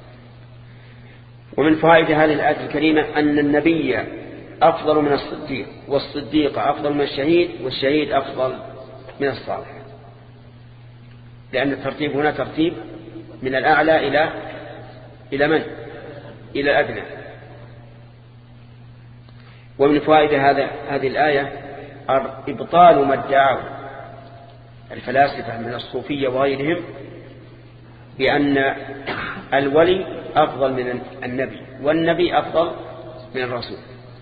ومن فوائد هذه الآية الكريمة أن النبي أفضل من الصديق، والصديق أفضل من الشهيد، والشهيد أفضل من الصالح، لأن الترتيب هنا ترتيب من الأعلى إلى من؟ إلى الأدنى. ومن فوائد هذه الآية إبطال ما ادعاه الفلاسفة من الصوفية وغيرهم بأن الولي أفضل من النبي والنبي أفضل من الرسول.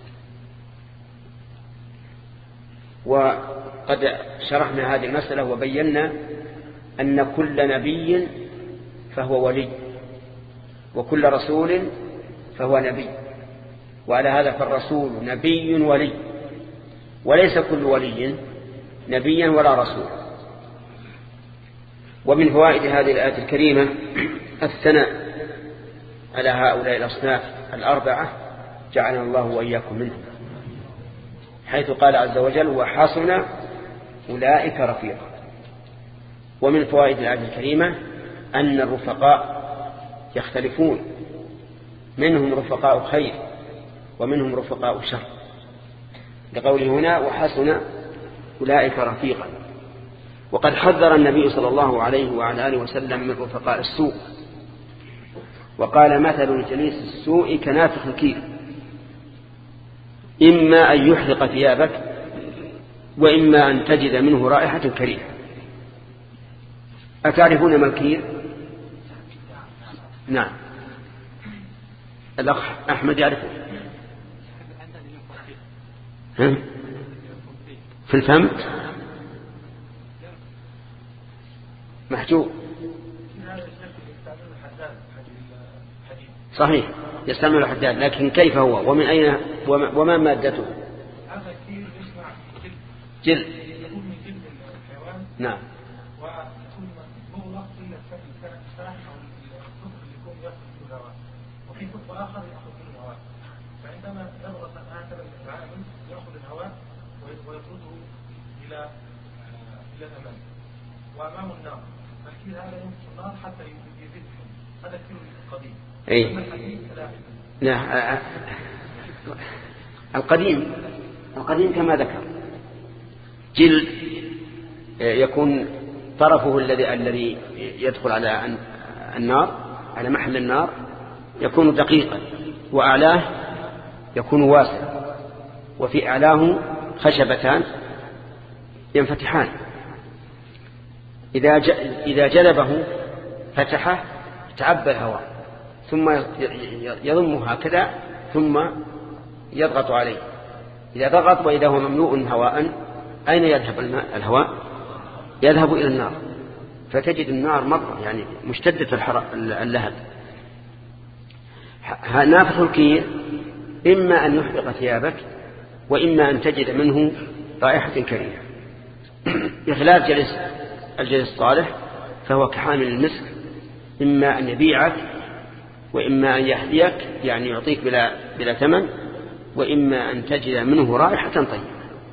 وقد شرحنا هذه المسألة وبينا أن كل نبي فهو ولي وكل رسول فهو نبي، وعلى هذا فالرسول نبي ولي، وليس كل ولي نبيا ولا رسولا. ومن فوائد هذه الآية الكريمة الثناء على هؤلاء الأصناف 4 جعلنا الله وإياكم منهم، حيث قال عز وجل وحسن أولئك رفيقا. ومن فوائد الآية الكريمة أن الرفقاء يختلفون، منهم رفقاء خير ومنهم رفقاء شر، لقوله هنا وحسن أولئك رفيقا. وقد حذر النبي صلى الله عليه وعلى آله وسلم من رفقاء السوء، وقال مثل جليس السوء كنافخ الكير، إما أن يحرق ثيابك وإما أن تجد منه رائحة كريهة. أتعرفون ما الكير؟ نعم، الأخ أحمد يعرفه. في الفم محجوب، صحيح يستعمل الحداد، لكن كيف هو ومن أين وما مادته؟ جلد. نعم. وفي كتب آخر يأخذ من الهواء، فعندما يضغط هكذا العامل يأخذ الهواء ويطرده إلى جهنم وأمامه النار، فالكيل هذا ينقص النار حتى يزيدهم، هذا الكيل القديم. لا القديم كما ذكر جلد يكون طرفه الذي يدخل على النار، على محل النار، يكون دقيقا، وأعلاه يكون واسع، وفي أعلاه خشبتان ينفتحان، إذا جلبه فتحه تعبى الهواء ثم يضمه هكذا ثم يضغط عليه. إذا ضغط وإذا هو مملوء هواء أين يذهب الهواء؟ يذهب إلى النار، فتجد النار مرة يعني مشتدة اللهب. نافخ الكير إما أن يحرق ثيابك وإما أن تجد منه رائحة كريهة، بخلاف الجليس الصالح فهو كحامل المسك، إما أن يبيعك وإما أن يهديك يعني يعطيك بلا ثمن، وإما أن تجد منه رائحة طيبة.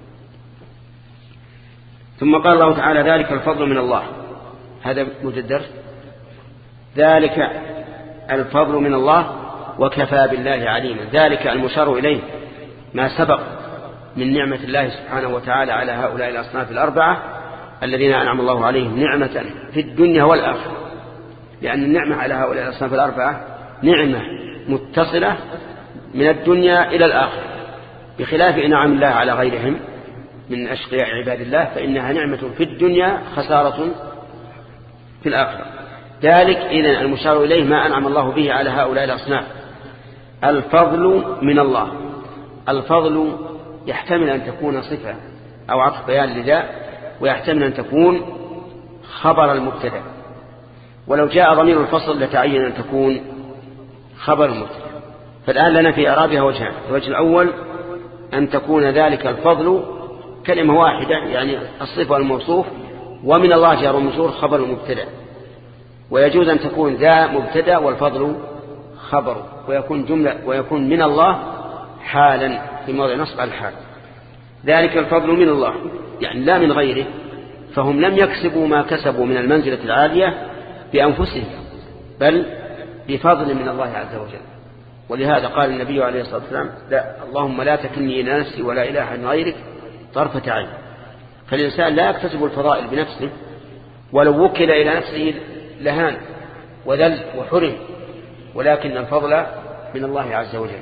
ثم قال الله تعالى ذلك الفضل من الله، هذا مجدر، ذلك الفضل من الله وكفى بالله عليما. ذلك المشار إليه ما سبق من نعمة الله سبحانه وتعالى على هؤلاء الأصناف الأربعة الذين أنعم الله عليهم نعمة في الدنيا والآخرة، لأن النعمة على هؤلاء الأصناف الأربعة نعمة متصلة من الدنيا إلى الآخرة، بخلاف إنعام الله على غيرهم من أشقياء عباد الله فإنها نعمة في الدنيا خسارة في الآخرة. ذلك إذن المشار إليه ما أنعم الله به على هؤلاء الأصناف. الفضل من الله، الفضل يحتمل أن تكون صفة أو عطف بيان لذا، ويحتمل أن تكون خبر المبتدأ، ولو جاء ضمير الفصل لتعين أن تكون خبر المبتدأ. فالآن لنا في إعرابها وجهان: الوجه الأول أن تكون ذلك الفضل كلمة واحدة يعني الصفة والموصوف، ومن الله جار ومجرور خبر المبتدأ، ويجوز أن تكون ذا مبتدأ والفضل خبر، ويكون جملة ويكون من الله حالا في موضع نصب على الحال. ذلك الفضل من الله يعني لا من غيره، فهم لم يكسبوا ما كسبوا من المنزلة العالية بأنفسهم بل بفضل من الله عز وجل. ولهذا قال النبي عليه الصلاة والسلام: لا اللهم لا تكلني إلى نفسي ولا إله إلا غيرك طرفة عين. فالإنسان لا يكتسب الفضائل بنفسه، ولو وكل إلى نفسه لهان وذل وحرم، ولكن الفضل من الله عز وجل.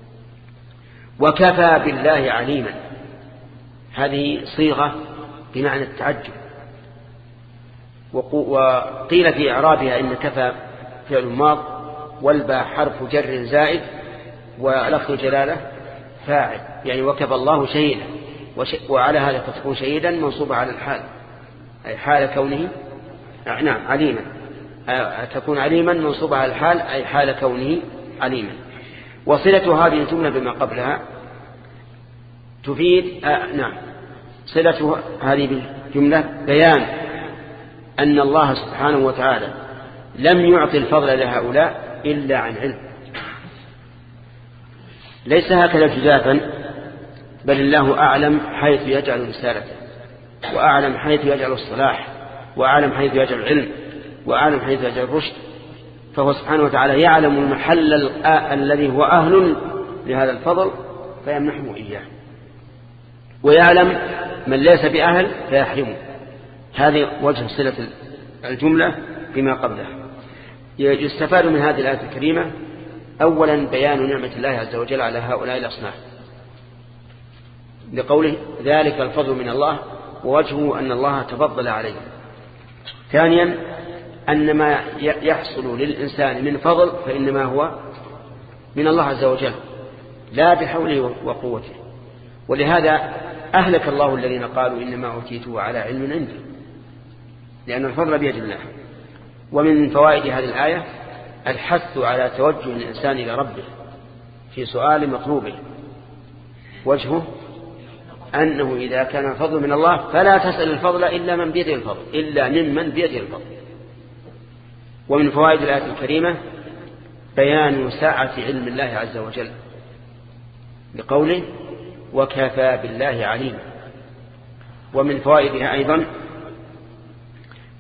وكفى بالله عليما، هذه صيغة بمعنى التعجب، وقيل في إعرابها إن كفى فعل ماض والباء حرف جر زائد ولفظ جلالة فاعل، يعني وكفى الله شهيدا، وعلى هذا فتكون شهيدا منصوبة على الحال أي حال كونه عليما، تكون عليما منصوبة على الحال أي حال كونه عليما. وصلة هذه الجملة بما قبلها تفيد صلة هذه الجملة بيان أن الله سبحانه وتعالى لم يعطي الفضل لهؤلاء إلا عن علم، ليس هكذا جزافا، بل الله أعلم حيث يجعل رسالته، وأعلم حيث يجعل الصلاح، وأعلم حيث يجعل العلم، وأعلم حيث يجعل الرشد. فهو سبحانه وتعالى يعلم المحل الذي هو أهل لهذا الفضل فيمنحه إياه، ويعلم من ليس بأهل فيحرمه. هذه وجه صلة الجملة بما قبلها. يستفاد من هذه الآية الكريمة أولا بيان نعمة الله عز وجل على هؤلاء الأصناف لقوله ذلك الفضل من الله، ووجهه أن الله تفضل عليه. ثانيا أن ما يحصل للإنسان من فضل فإنما هو من الله عز وجل لا بحوله وقوته. ولهذا أهلك الله الذين قالوا إنما أوتيته على علم عندي، لأن الفضل بيد الله. ومن فوائد هذه الآية الحث على توجه الإنسان إلى ربه في سؤال مطلوبه، وجهه أنه إذا كان الفضل من الله فلا تسأل الفضل إلا من بيده الفضل، إلا ممن بيده الفضل. ومن فوائد الآية الكريمة بيان سعة علم الله عز وجل بقوله وكفى بالله عليما. ومن فوائدها أيضا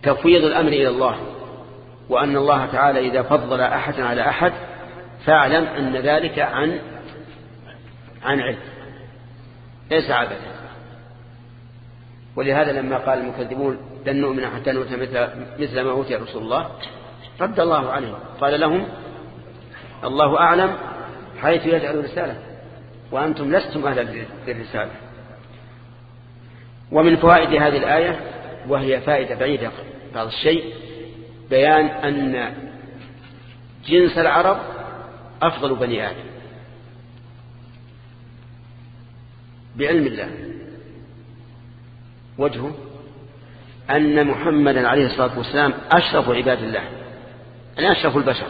تفويض الأمر إلى الله، وأن الله تعالى إذا فضل أحدا على أحد فاعلم أن ذلك عن علم ليس عبثا. ولهذا لما قال المكذبون لن نؤمن حتى نؤتى مثل ما أوتي رسول الله رد الله عليهم قال لهم الله أعلم حيث يجعل رسالة وأنتم لستم أهلا للرسالة. ومن فوائد هذه الآية، وهي فائدة بعيدة بعض الشيء، بيان أن جنس العرب أفضل بني آدم بعلم الله. وجهه أن محمدا عليه الصلاة والسلام أشرف عباد الله، أنا أشرف البشر،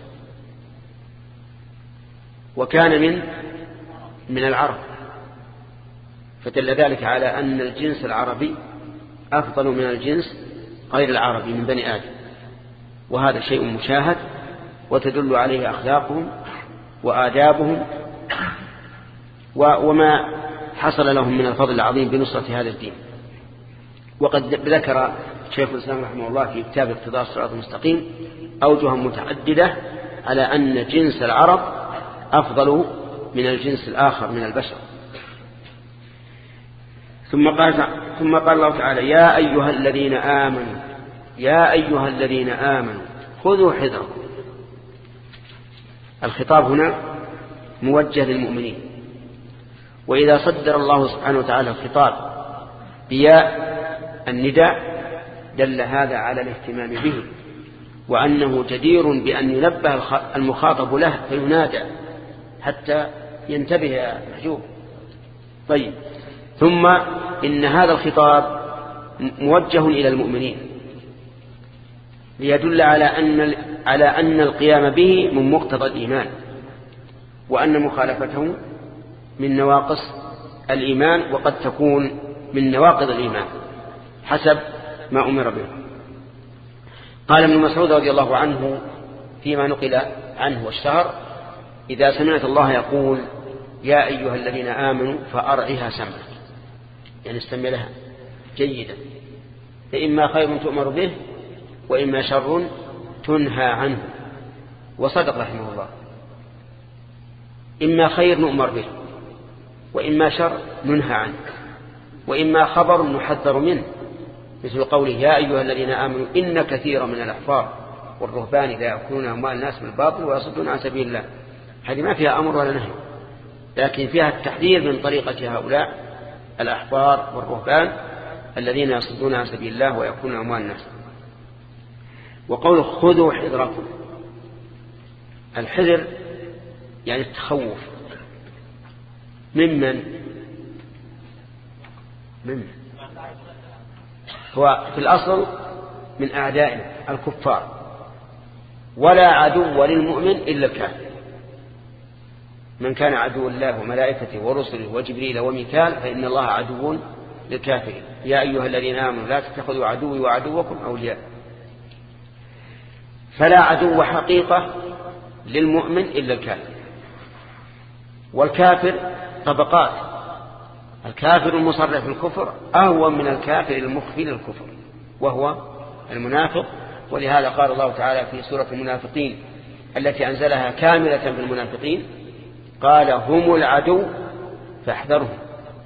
وكان من العرب، فدل ذلك على أن الجنس العربي أفضل من الجنس غير العربي من بني آدم، وهذا شيء مشاهد وتدل عليه أخلاقهم وآدابهم وما حصل لهم من الفضل العظيم بنصرة هذا الدين. وقد ذكر شيخ الإسلام رحمه الله في كتاب اقتضاء الصراط المستقيم أوجها متعددة على أن جنس العرب أفضل من الجنس الآخر من البشر. ثم قال الله تعالى يا أيها الذين آمنوا خذوا حذركم. الخطاب هنا موجه للمؤمنين، وإذا صدر الله سبحانه وتعالى الخطاب بياء النداء دل هذا على الاهتمام به، وأنه جدير بأن ينبه المخاطب له فينادى حتى ينتبه يا محجوب. طيب، ثم إن هذا الخطاب موجه إلى المؤمنين ليدل على أن القيام به من مقتضى الإيمان، وأن مخالفته من نواقص الإيمان، وقد تكون من نواقض الإيمان حسب ما أمر به. قال ابن مسعود رضي الله عنه فيما نقل عنه والشهر إذا سمعت الله يقول يا أيها الذين آمنوا فأرعها سمعك، يعني استمع لها جيدا، فإما خير تؤمر به وإما شر تنهى عنه. وصدق رحمه الله، إما خير نؤمر به وإما شر ننهى عنه، وإما خبر نحذر منه، مثل قوله يا أيها الذين آمنوا إن كثيرا من الأحبار والرهبان لا يأكلون أموال الناس بالباطل ويصدون عن سبيل الله. هذه ما فيها أمر ولا نهي، لكن فيها التحذير من طريقة هؤلاء الأحبار والرهبان الذين يصدون عن سبيل الله ويأكلون أموال الناس. وقول خذوا حذركم، الحذر يعني التخوف. ممن هو في الأصل من أعدائه الكفار، ولا عدو للمؤمن إلا الكافر. من كان عدو الله وملائكته ورسله وجبريل وميكال فإن الله عدو للكافرين. يا أيها الذين آمنوا لا تتخذوا عدوي وعدوكم أولياء. فلا عدو حقيقة للمؤمن إلا الكافر. والكافر طبقات، الكافر المصرح في الكفر أهون من الكافر المخفي للكفر وهو المنافق. ولهذا قال الله تعالى في سورة المنافقين التي أنزلها كاملة بالمنافقين قال هم العدو فاحذرهم.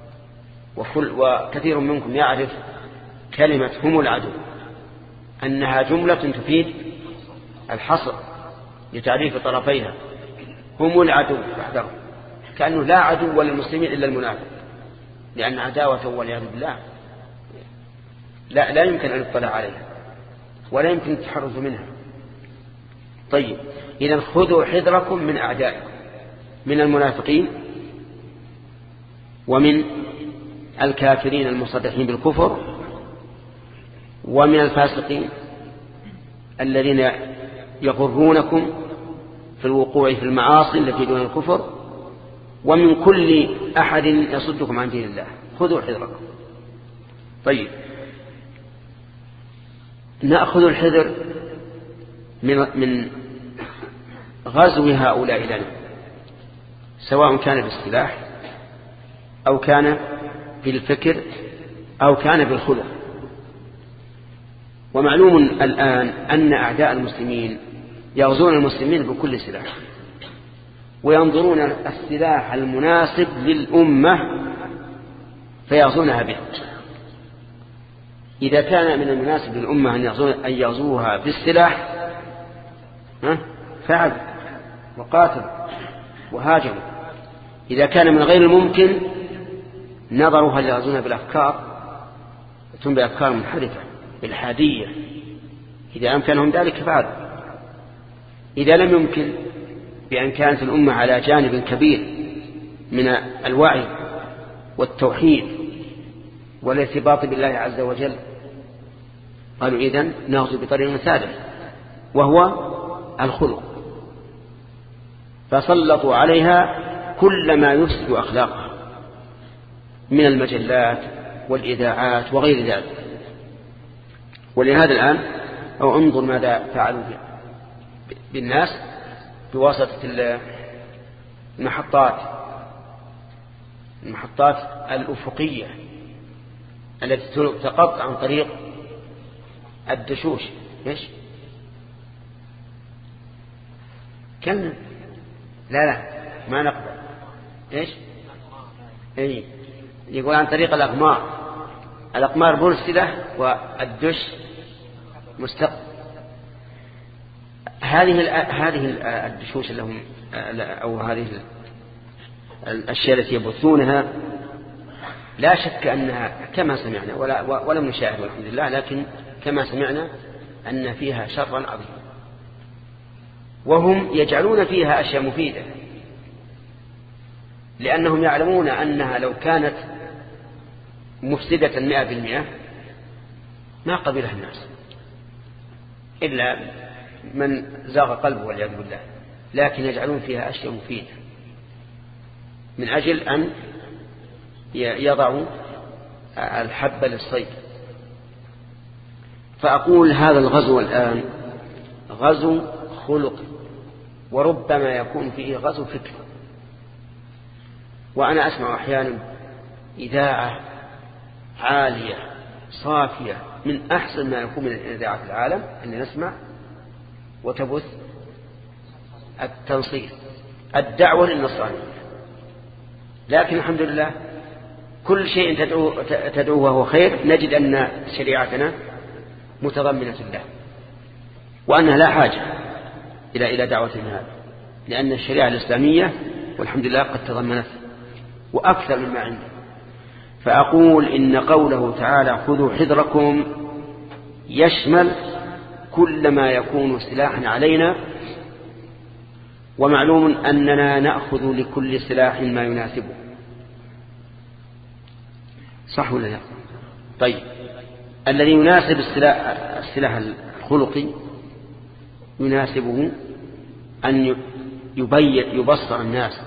وكثير منكم يعرف كلمة هم العدو أنها جملة تفيد الحصر لتعريف طرفيها. هم العدو فاحذرهم، كأنه لا عدو للمسلمين إلا المنافق، لأن عداوة والعياذ بالله لا يمكن أن يطلع عليها ولا يمكن التحرز منها. طيب، إذا خذوا حذركم من أعدائكم، من المنافقين ومن الكافرين المصرحين بالكفر ومن الفاسقين الذين يغرونكم في الوقوع في المعاصي التي دون الكفر، ومن كل أحد يصدكم عن دين الله. خذوا حذركم. طيب، نأخذ الحذر من غزو هؤلاء لنا، سواء كان بالسلاح أو كان بالفكر أو كان بالخلق. ومعلوم الآن أن أعداء المسلمين يغزون المسلمين بكل سلاح، وينظرون السلاح المناسب للأمة فيغزونها به. إذا كان من المناسب للأمة أن يغزوها بالسلاح فعل وقاتل وهاجموا. إذا كان من غير الممكن نظروا هل يغزونها بالأفكار، ثم بأفكار منحرفة بالحادية، إذا أمكنهم ذلك فعلوا. إذا لم يمكن بأن كانت الأمة على جانب كبير من الوعي والتوحيد والارتباط بالله عز وجل، قالوا إذن نغزو بطريق ثالث وهو الخلق، فسلطوا عليها كل ما يفسد أخلاقها من المجلات والإذاعات وغير ذلك. ولهذا الآن أو انظر ماذا فعلوا بالناس بواسطة المحطات الأفقية التي تقط عن طريق الدشوش. ايش كلمة؟ لا ما نقبل. ايش اي يقول عن طريق الأقمار مرسلة والدش مستقبل. هذه الدشوش لهم أو هذه الأشياء التي يبثونها لا شك أنها كما سمعنا ولم نشاهد والحمد لله، لكن كما سمعنا أن فيها شرا عظيما، وهم يجعلون فيها أشياء مفيدة لأنهم يعلمون أنها لو كانت مفسدة 100% ما قبلها الناس إلا من زاغ قلبه والعياذ بالله، لكن يجعلون فيها أشياء مفيدة من أجل أن يضعوا الحب للصيد. فأقول هذا الغزو الآن غزو خلق، وربما يكون فيه غزو فكر. وأنا أسمع أحيانا إذاعة عالية صافية من أحسن ما يكون من إذاعة العالم أن نسمع وتبث التنصير الدعوة للنصرانية، لكن الحمد لله كل شيء تدعوه وهو خير نجد أن شريعتنا متضمنة له، وأنها لا حاجة إلى دعوة هذا، لأن الشريعة الإسلامية والحمد لله قد تضمنت وأكثر مما عنده. فأقول إن قوله تعالى خذوا حذركم يشمل كل ما يكون سلاحا علينا، ومعلوم أننا نأخذ لكل سلاح ما يناسبه. صح ولا لا؟ طيب الذي يناسب السلاح الخلقي يناسبه أن يبصر الناس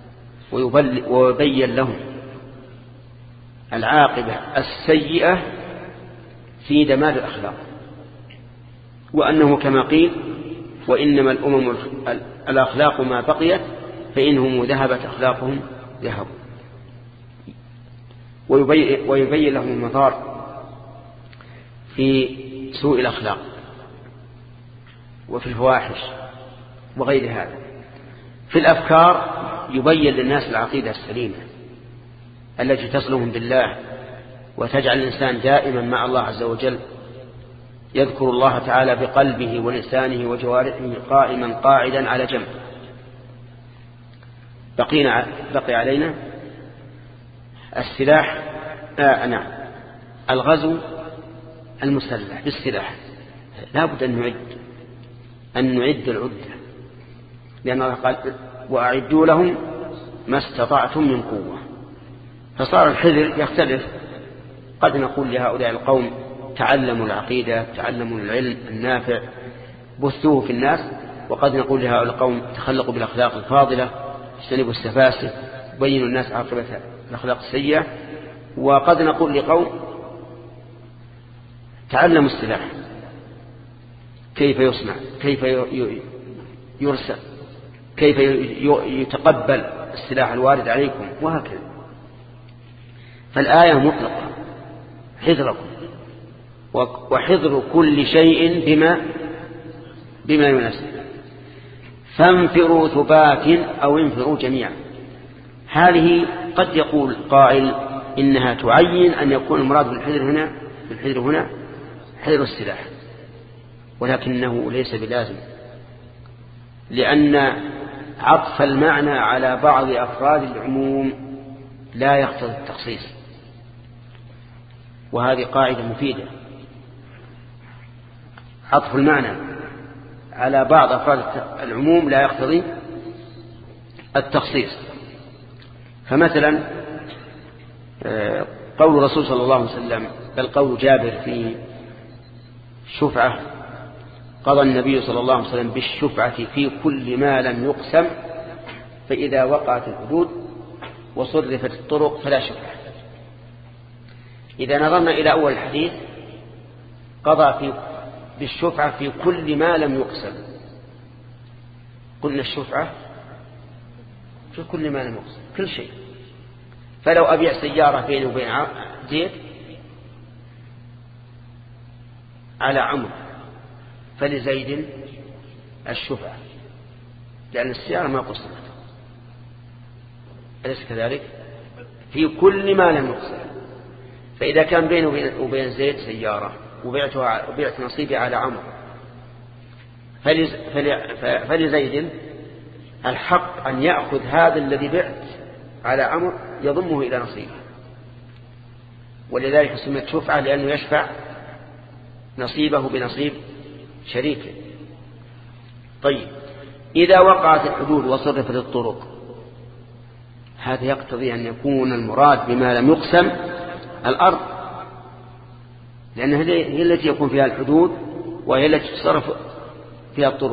ويبين لهم العاقبة السيئة في دمار الأخلاق، وأنه كما قيل وإنما الأمم الأخلاق ما بقيت فإنهم ذهبت أخلاقهم ذهبوا، ويبين لهم المضار في سوء الأخلاق وفي الفواحش وغير هذا. في الأفكار يبين للناس العقيدة السليمة التي تصلهم بالله وتجعل الإنسان دائما مع الله عز وجل يذكر الله تعالى بقلبه ولسانه وجوارحه قائما قاعدا على جنب. بقي علينا السلاح الغزو المسلح بالسلاح. لا بد أن نعد العدة، لأن الله قال وأعدوا لهم ما استطعتم من قوة. فصار الحذر يختلف، قد نقول لهؤلاء القوم تعلموا العقيدة، تعلموا العلم النافع، بثوه في الناس، وقد نقول لهؤلاء القوم تخلقوا بالأخلاق الفاضلة، اجتنبوا السفاسف، بينوا الناس عاقبة الأخلاق السيئة. وقد نقول لقوم تعلموا السلاح، كيف يصنع، كيف يرسل، كيف يتقبل السلاح الوارد عليكم، وهكذا. فالآية مطلقة حذركم، وحضر كل شيء بما يناسب. فانفروا ثبات أو انفروا جميعا. هذه قد يقول قائل إنها تعين أن يكون المراد بالحذر هنا حذر السلاح، ولكنه ليس بلازم، لأن عطف المعنى على بعض أفراد العموم لا يقتضي التخصيص، وهذه قاعدة مفيدة. عطف المعنى على بعض أفراد العموم لا يقتضي التخصيص. فمثلا قول الرسول صلى الله عليه وسلم، بل قول جابر في شفعة، قضى النبي صلى الله عليه وسلم بالشفعة في كل ما لم يقسم، فإذا وقعت الحدود وصرفت الطرق فلا شفعة. إذا نظرنا إلى أول الحديث قضى بالشفعة في كل ما لم يقسم، قلنا الشفعة في كل ما لم يقسم، كل شيء. فلو أبيع سيارة بيني وبين زيد على عمرو فلزيد الشفعة، لأن السيارة ما قسمت، أليس كذلك؟ في كل ما لم يقسم. فإذا كان بيني وبين زيد سيارة وبيعت نصيبي على عمرو فلزيد الحق أن يأخذ هذا الذي بعت على عمرو يضمه إلى نصيبه، ولذلك سميت شفعة لأنه يشفع نصيبه بنصيب شريكه. طيب، إذا وقعت الحدود وصرفت الطرق، هذا يقتضي أن يكون المراد بما لم يقسم الأرض، لأنها هي التي يكون فيها الحدود وهي التي تصرف فيها الطرق.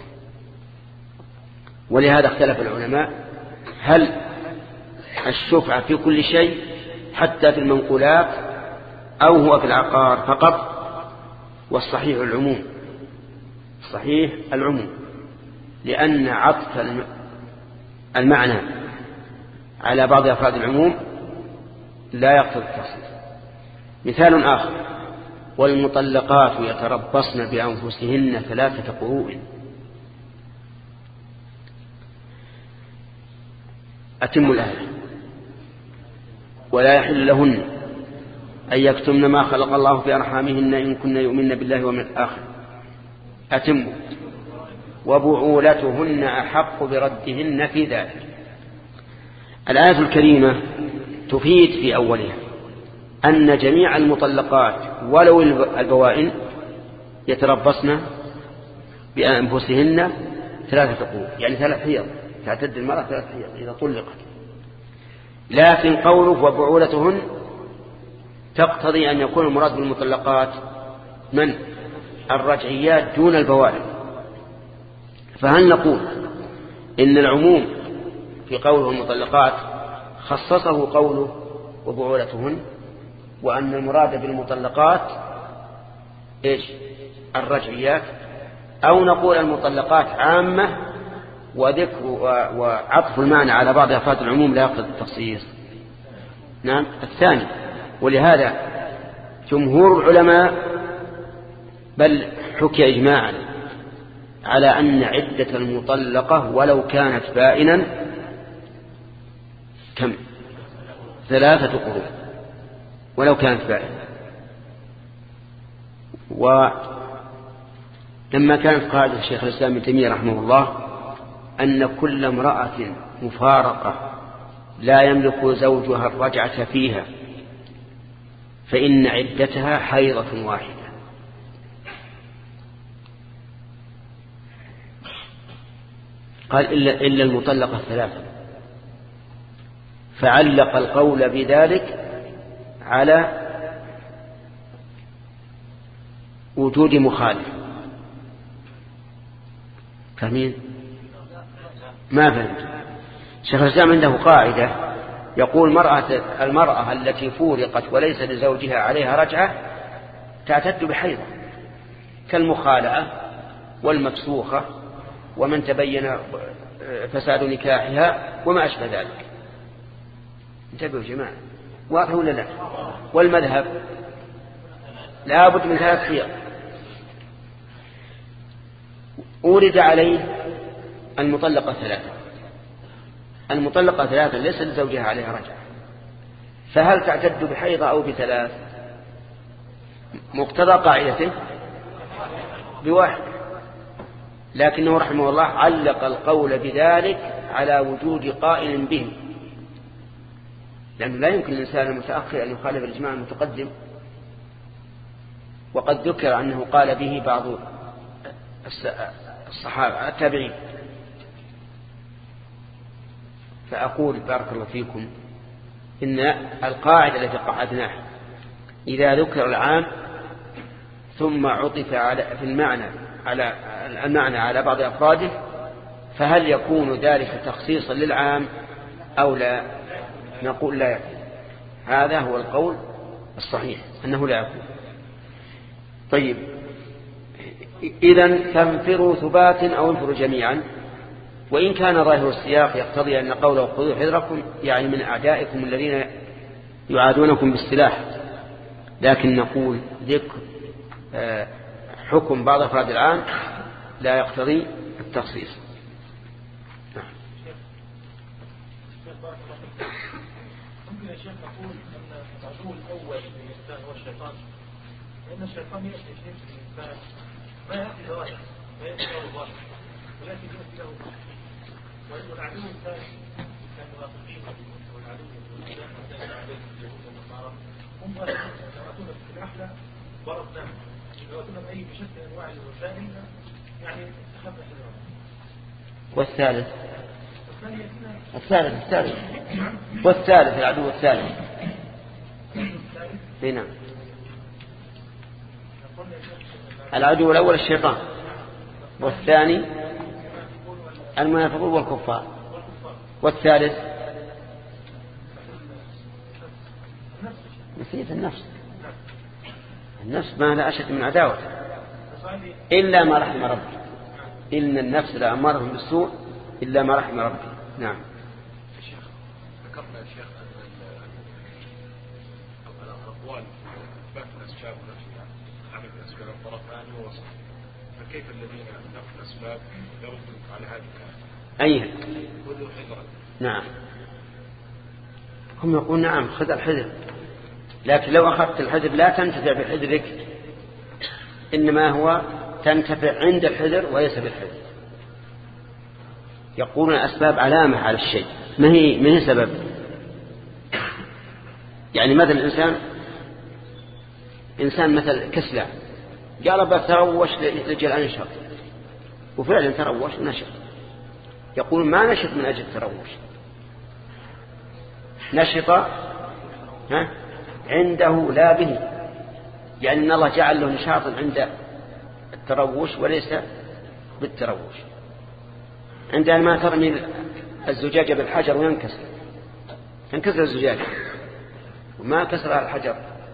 ولهذا اختلف العلماء هل الشفعة في كل شيء حتى في المنقولات أو هو في العقار فقط. والصحيح العموم، صحيح العموم، لأن عطف المعنى على بعض أفراد العموم لا يقتضي التخصيص. مثال آخر: والمطلقات يتربصن بأنفسهن 3 قروء. أتم الآية: ولا يحل لهن أن يكتمن ما خلق الله في أرحامهن إن كن يؤمن بالله واليوم الآخر. أتم: وبعولتهن أحق بردهن في ذلك. الآية الكريمة تفيد في أولها أن جميع المطلقات ولو البوائن يتربصن بأنفسهن 3 قروء، يعني 3 حيض، تعتد المرأة 3 حيض إذا طلقت. لكن قوله وبعولتهن تقتضي أن يكون المراد بالمطلقات من؟ الرجعيات دون البوائن. فهل نقول إن العموم في قوله المطلقات خصصه قوله وبعولتهن، وأن المراد بالمطلقات إيش؟ الرجعيات؟ أو نقول المطلقات عامة وذكر وعطف المعنى على بعض أفراد العموم لا يقتضي التخصيص؟ نعم، الثاني. ولهذا جمهور العلماء بل حكي إجماعا على أن عدة المطلقة ولو كانت بائنا كم؟ 3 قروء، ولو كانت بائنة. ولما كانت قاعدة الشيخ الإسلام ابن تيمية رحمه الله أن كل امرأة مفارقة لا يملك زوجها الرجعة فيها فإن عدتها حيضة واحدة. قال إلا المطلقة 3، فعلق القول بذلك على وجود مخالف. فاهمين؟ ما فهمت. شيخ الإسلام عنده قاعدة يقول المرأة التي فورقت وليس لزوجها عليها رجعة تعتد بحيضة، كالمخالعة والمفسوخة ومن تبين فساد نكاحها وما أشبه ذلك. انتبهوا جماعة، واضح ولا لا؟ والمذهب لا بد من 3 حيض. أورد عليه المطلقة 3. المطلقة 3 ليس لزوجها عليها رجعة، فهل تعتد بحيضة أو ب3؟ مقتضى قاعدته ب1، لكنه رحمه الله علق القول بذلك على وجود قائل به، لأنه لا يمكن للإنسان المتأخر أن يخالف الإجماع المتقدم، وقد ذكر أنه قال به بعض الصحابة التابعين. فأقول بارك الله فيكم إن القاعدة التي قعدناها إذا ذكر العام ثم عطف في المعنى على بعض أفراده، فهل يكون ذلك تخصيصا للعام أو لا؟ نقول لا يكون. هذا هو القول الصحيح أنه لا يكون. طيب، إذن فانفروا ثبات أو انفروا جميعا. وإن كان ظاهر السياق يقتضي أن قوله خذوا حذركم يعني من أعدائكم الذين يعادونكم بالسلاح، لكن نقول ذكر حكم بعض أفراد العام لا يقتضي التخصيص. ممكن يا شيخ نقول أن العدو الأول للإنسان هو الشيطان، لأن الشيطان يأتي شيء في الإنسان ما يأتي ظاهر، ما يأتي له ظاهر، ولكن يأتي له ظاهر. والعدو الثاني كان المنافقين والعدو اليهود والنصارى هم يتماتون في الأحلى ضربناهم، يتماتون بأي بشتى أنواع الوسائل يعني أخذنا حذرهم. والثالث والثالث العدو الثالث. نعم، العدو الأول الشيطان، والثاني المنافقون والكفار، والثالث نسيت النفس ما لا أشد من عداوة إلا ما رحم ربي، إن النفس لأمارة بالسوء إلا ما رحم ربي. نعم. ذكرنا يا شيخ الأقوال إثبات الأسباب ونفسها عمل الأسباب الطرفان ووسط، فكيف الذين نفوا الأسباب يردون على هذه أيها خذوا حذرا؟ نعم، هم يقول نعم خذ الحذر، لكن لو أخذت الحذر لا تنتفع بحذرك، إنما هو تنتفع عند الحذر وليس بالحذر. يقولون الأسباب علامة على الشيء ما هي سبب. يعني مثلا إنسان مثل كسلان قال بتروش لجل أنشط، وفعلا تروش ونشط. يقول ما نشط من أجل التروش، نشط عنده لا به، يعني أن الله جعل له نشاطا عند التروش وليس بالتروش. عندما ترمي الزجاجة بالحجر وينكسر الزجاجة وما كسر الحجر،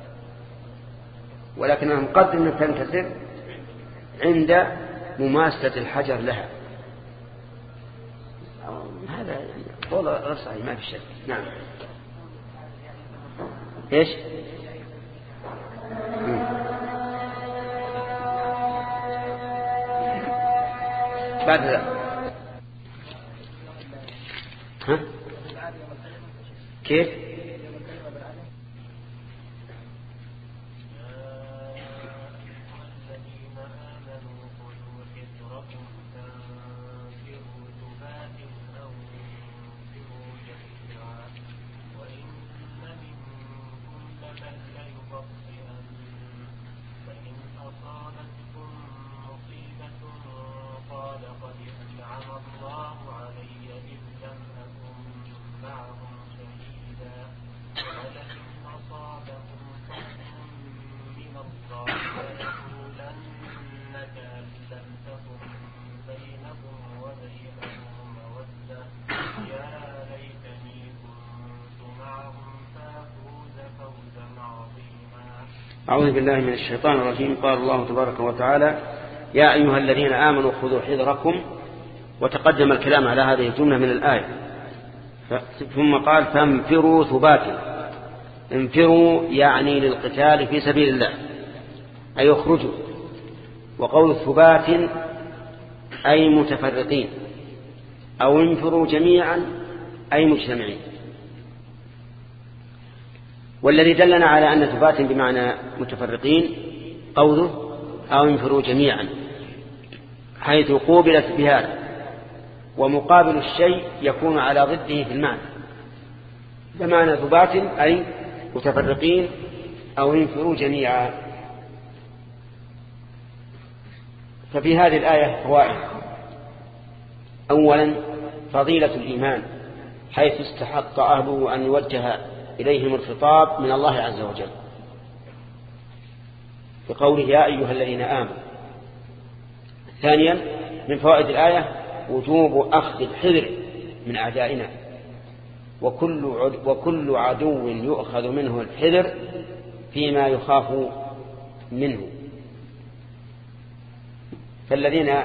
ولكنها مقدم أن تنكسر عند مماسة الحجر لها. هذا يعني قول غير صحيح ما في شك. نعم. ايش؟ بعد ذلك كيف؟ أعوذ بالله من الشيطان الرجيم. قال الله تبارك وتعالى: يا أيها الذين آمنوا خذوا حذركم، وتقدم الكلام على هذه الجملة من الآية، ثم قال: فانفروا ثبات. انفروا يعني للقتال في سبيل الله، أي اخرجوا. وقول ثبات أي متفرقين، أو انفروا جميعا أي مجتمعين. والذي دلنا على أن ثبات بمعنى متفرقين قوله أو انفروا جميعا، حيث قوبلت بهذا، ومقابل الشيء يكون على ضده في المعنى. بمعنى ثبات أي متفرقين أو انفروا جميعا. ففي هذه الآية فوائد. أولا فضيلة الإيمان، حيث استحق أهله أن يوجه إليهم الخطاب من الله عز وجل بقوله يا أيها الذين آمنوا. ثانيا من فوائد الآية وجوب أخذ الحذر من أعدائنا، وكل عدو يؤخذ منه الحذر فيما يخاف منه. فالذين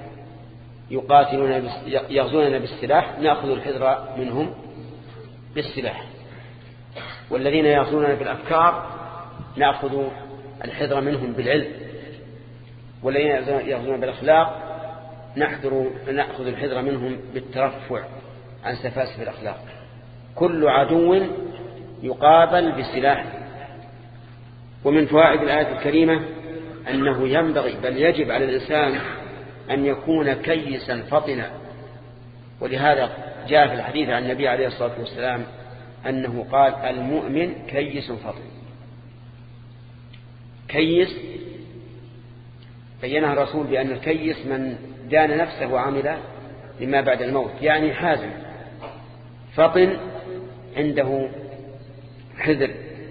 يغزوننا بالسلاح نأخذ الحذر منهم بالسلاح، والذين يغزوننا بالأفكار نأخذ الحذر منهم بالعلم، والذين يغزوننا بالأخلاق نأخذ الحذر منهم بالترفع عن سفاسف الأخلاق. كل عدو يقابل بسلاح. ومن فوائد الآية الكريمة أنه ينبغي بل يجب على الإنسان أن يكون كيسا فطنا، ولهذا جاء في الحديث عن النبي عليه الصلاة والسلام أنه قال المؤمن كيس فطن. كيس بينها الرسول بأن الكيس من دان نفسه وعمل لما بعد الموت، يعني حازم. فطن عنده حذر.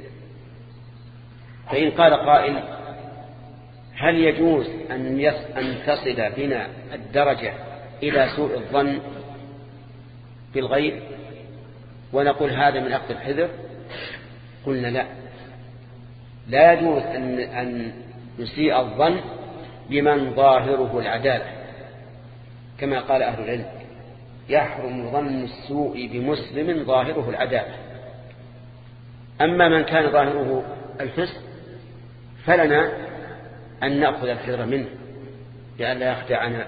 فإن قال قائل هل يجوز أن تصل بنا الدرجة إلى سوء الظن بالغير ونقول هذا من أخذ الحذر؟ قلنا لا يجوز أن نسيء الظن بمن ظاهره العدالة، كما قال أهل العلم يحرم ظن السوء بمسلم ظاهره العدالة. أما من كان ظاهره الفسق فلنا أن نأخذ الحذر منه لئلا يخدعنا.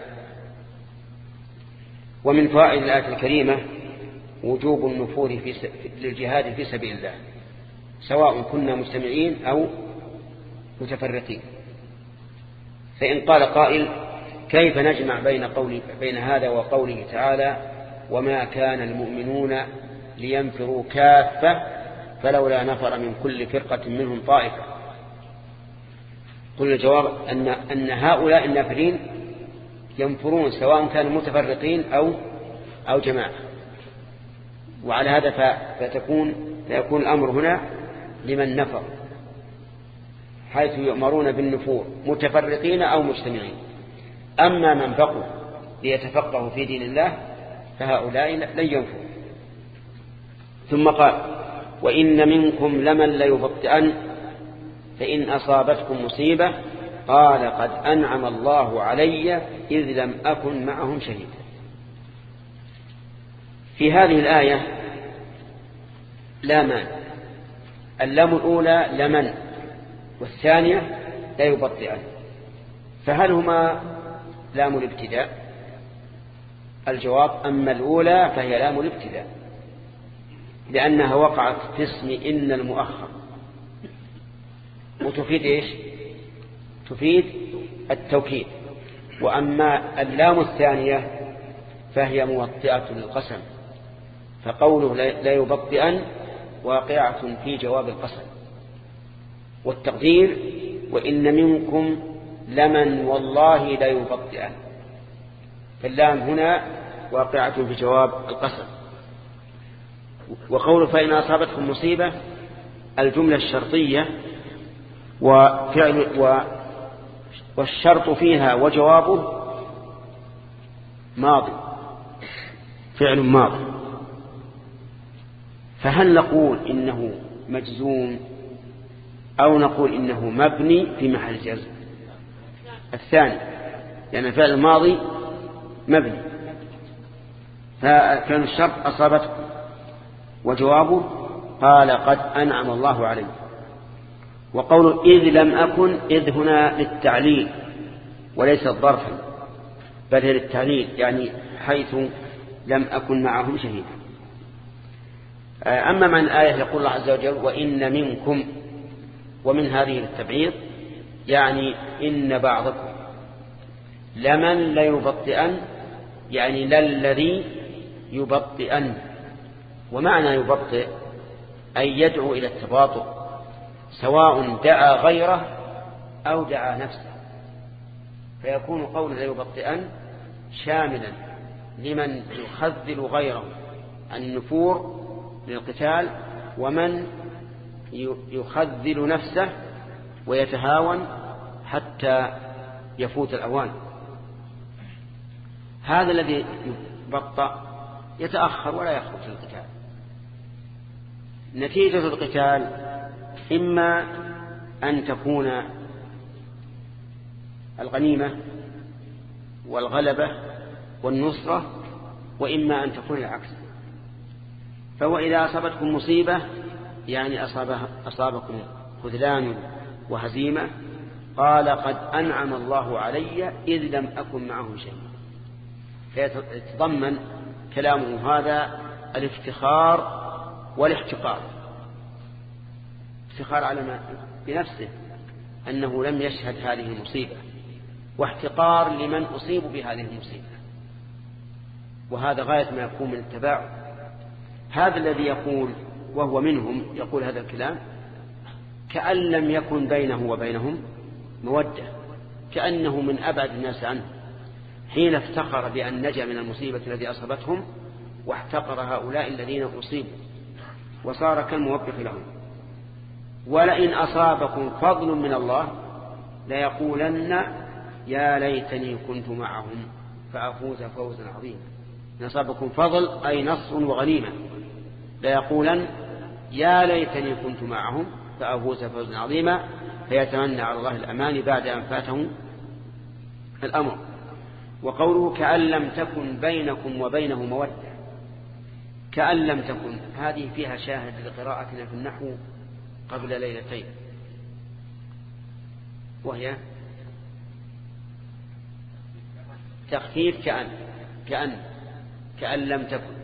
ومن فوائد الآية الكريمة وجوب النفور للجهاد في سبيل الله، سواء كنا مجتمعين أو متفرقين. فإن قال قائل كيف نجمع بين هذا وقوله تعالى وما كان المؤمنون لينفروا كافة فلولا نفر من كل فرقة منهم طائفة؟ قل الجواب أن هؤلاء النافرين ينفرون سواء كانوا متفرقين أو جماعة. وعلى هذا فيكون الأمر هنا لمن نفر، حيث يؤمرون بالنفور متفرقين أو مجتمعين. أما من بقوا ليتفقهوا في دين الله فهؤلاء لن ينفروا. ثم قال وإن منكم لمن ليبطئن فإن أصابتكم مصيبة قال قد أنعم الله علي إذ لم أكن معهم شهيدا. في هذه الآية لامان، اللام الأولى لمن والثانية لا يبطئن، فهل هما لام الابتداء؟ الجواب أما الأولى فهي لام الابتداء لأنها وقعت في اسم إن المؤخر، وتفيد إيش؟ تفيد التوكيد. وأما اللام الثانية فهي موطئة للقسم، فقوله لا يبطئن واقعة في جواب القسم. والتقدير وإن منكم لمن والله لا يبطئن، فاللام هنا واقعة في جواب القسم. وقوله فإن أصابتكم مصيبة الجملة الشرطية والشرط فيها وجوابه ماضي، فعل ماضي، فهل نقول إنه مجزوم أو نقول إنه مبني في محل جزم؟ الثاني، لأن الفعل الماضي مبني، فكان الشرط أصابتكم وجوابه قال قد أنعم الله عليه. وقول إذ لم أكن، إذ هنا للتعليل وليس ظرفا، بل هي للتعليل، يعني حيث لم أكن معهم شهيدا. أما من الآية يقول الله عز وجل وإن منكم، ومن هذه للتبعيض، يعني إن بعضكم لمن ليبطئن، يعني للذي يبطئن. ومعنى يبطئ أي يدعو إلى التباطؤ، سواء دعا غيره أو دعا نفسه، فيكون قول ليبطئن شاملا لمن يخذل غيره عن النفور للقتال، ومن يخذل نفسه ويتهاون حتى يفوت الأوان. هذا الذي يبطأ يتأخر ولا يخرج للقتال. نتيجة القتال إما أن تكون الغنيمة والغلبة والنصرة، وإما أن تكون العكس. فهو إذا أصابتكم مصيبة يعني أصابكم خذلان وهزيمة، قال قد أنعم الله علي إذ لم أكن معهم شيء. فيتضمن كلامه هذا الافتخار والاحتقار. افتخار على ما بنفسه أنه لم يشهد هذه المصيبة، واحتقار لمن أصيبوا بهذه المصيبة، وهذا غاية ما يكون من التباعد. هذا الذي يقول وهو منهم يقول هذا الكلام كأن لم يكن بينه وبينهم مودة، كأنه من أبعد الناس عنه، حين افتخر بأن نجا من المصيبة التي أصابتهم، واحتقر هؤلاء الذين أصيبوا، وصار كالموبخ لهم. ولئن أصابكم فضل من الله ليقولن يا ليتني كنت معهم فأفوز فوزا عظيما. إن أصابكم فضل أي نصر وغنيمة ليقولن يا ليتني كنت معهم فأفوز فوزا عظيما، فيتمنى على الله الأمان بعد أن فاتهم الأمر. وقوله كأن لم تكن بينكم وبينه مودة، كأن لم تكن، هذه فيها شاهد لقراءتنا في النحو قبل ليلتين، وهي تخفيف كأن لم تكن.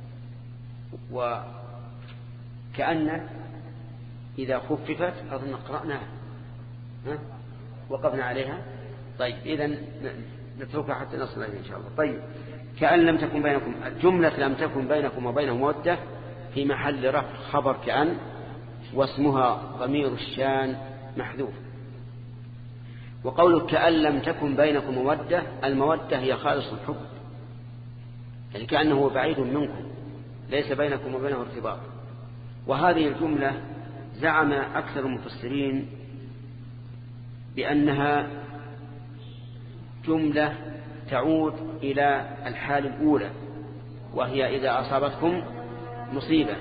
وكأن إذا خففت أظن قرأناها وقفنا عليها. طيب إذن نتركها حتى نصل إليه إن شاء الله. طيب كأن لم تكن بينكم، جملة لم تكن بينكم وبينه مودة في محل رفع خبر كأن، واسمها ضمير الشان محذوف. وقوله كأن لم تكن بينكم مودة، المودة هي خالص الحب، يعني كأنه بعيد منكم ليس بينكم وبينه ارتباط. وهذه الجملة زعم أكثر المفسرين بأنها جملة تعود إلى الحال الأولى، وهي إذا أصابتكم مصيبة.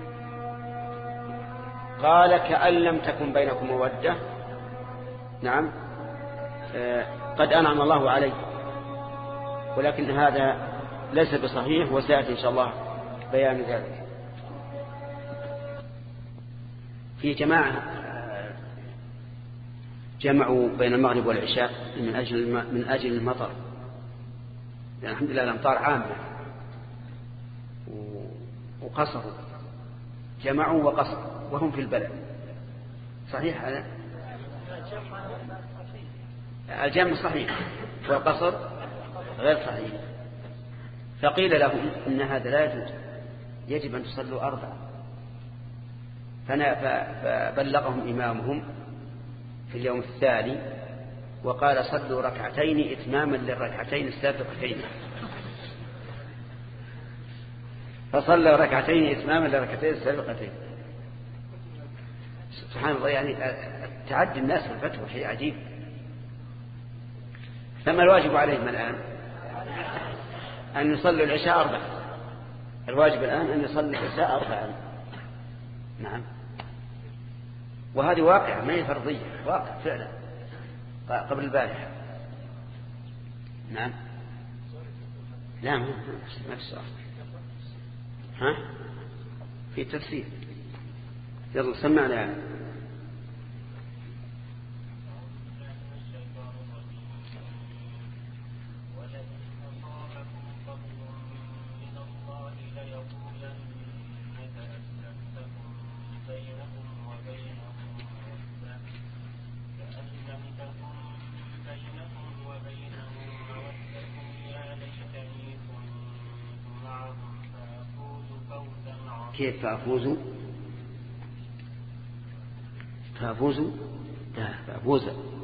قال كأن لم تكن بينكم مودة، نعم قد أنعم الله عليه، ولكن هذا ليس بصحيح، وسيأتي إن شاء الله بيان ذلك. في جماعة جمعوا بين المغرب والعشاء من أجل المطر، يعني الحمد لله الأمطار عامة، وقصروا، جمعوا وقصروا وهم في البلد. صحيح هذا؟ الجمع صحيح والقصر غير صحيح. فقيل لهم إن هذا لا يجوز، يجب أن تصلوا 4. فبلغهم إمامهم في اليوم الثاني وقال صلوا 2 إتماما للركعتين السابقتين. فصلوا 2 إتماما للركعتين السابقتين. سبحان الله، يعني تعدي الناس في الفتوى شيء عجيب. فما الواجب عليهم الآن؟ أن يصلوا العشاء 4. الواجب الآن أن يصلوا العشاء 4. نعم، وهذه واقع ما هي فرضية، واقع فعلا قبل البارحة. نعم، لا ما في السؤال. في تفسير. يلا سمعنا يعني. كيف فأفوز؟ لا فأفوز.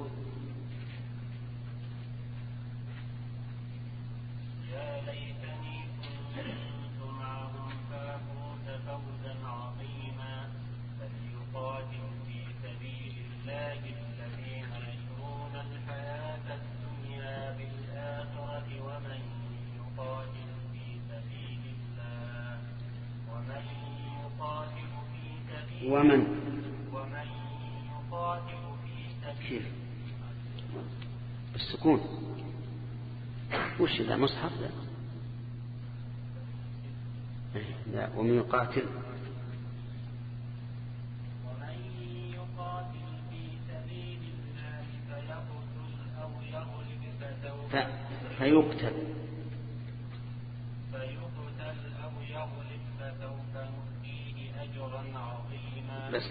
يا ليتني كنت معهم فأفوز فوزا عظيما فليقاتل في سبيل الله الذين يشرون الحياة الدنيا بالآخرة ومن يقاتل في سبيل الله كيف بالسكون وش ذا مصحف لا ومن يقاتل في سبيل الله فيقتل أو يغلب فيقتل أو يغلب فسوف نؤتيه أجرا عظيما. بس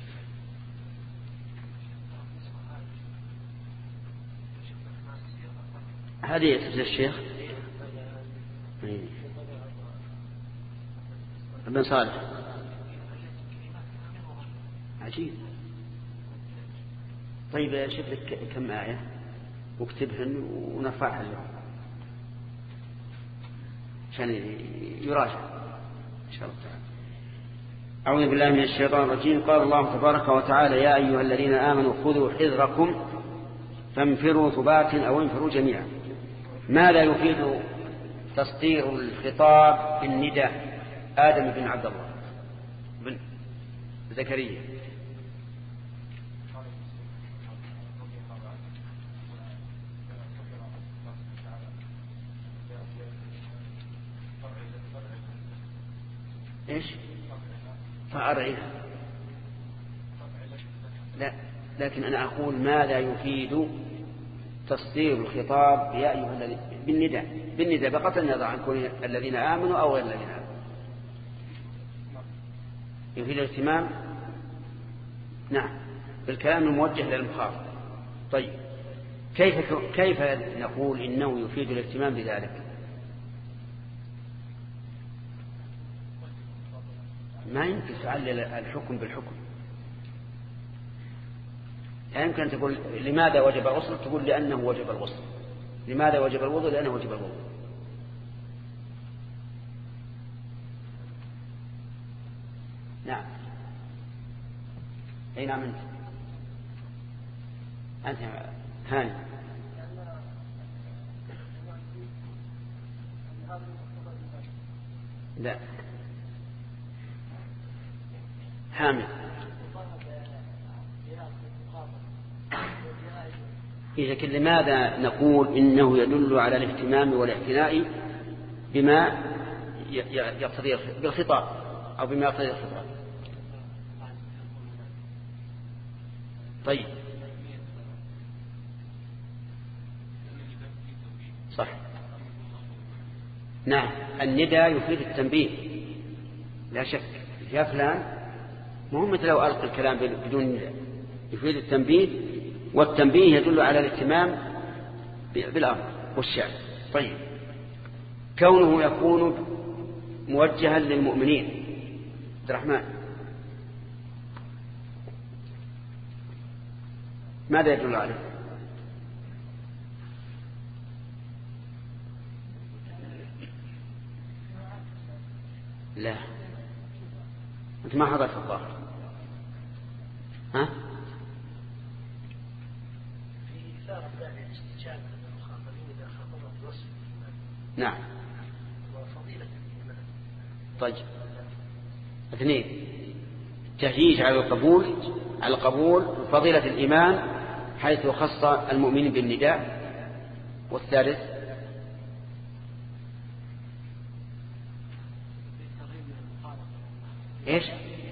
هذه يا الشيخ ابن صالح عجيب. طيب شوف لك كم آية واكتبهن ونرفعها له عشان يراجع إن شاء الله تعالى. أعوذ بالله من الشيطان الرجيم. قال الله تبارك وتعالى يا أيها الذين آمنوا خذوا حذركم فانفروا ثبات أو انفروا جميعا. ماذا يفيد تسطير الخطاب بالنداء؟ آدم بن عبد الله بن زكريا. إيش فأرعها؟ لا لكن أنا أقول ماذا يفيد تصدير الخطاب يا أيها الذين بالنداء بقطع النظر عن كون الذين آمنوا أو غير الذين آمنوا. يفيد الاهتمام نعم بالكلام الموجه للمخاطب. طيب كيف نقول إنه يفيد الاهتمام بذلك؟ ما يمكن تعلل الحكم بالحكم. يعني يمكن تقول لماذا وجب الغسل تقول لأنه وجب الغسل. لماذا وجب الوضوء لأنه وجب الوضوء. نعم أي نعم أنت هاني. لا حامد لكن لماذا نقول إنه يدل على الاهتمام والاعتناء بما يقتضي بالخطاب أو بما يقتضي الخطاب؟ طيب صح نعم النداء يفيد التنبيه لا شك. يا فلان مهم مثل لو ألقى الكلام بدون نداء يفيد التنبيه والتنبيه يدل على الاهتمام بالأمر والشأن. طيب كونه يكون موجها للمؤمنين عبد الرحمن ماذا يدل عليه؟ لا أنت ما حضرت الظاهر ها؟ نعم طيب اثنين تهييج على القبول فضيلة الإيمان حيث خص المؤمنين بالنداء. والثالث ايش؟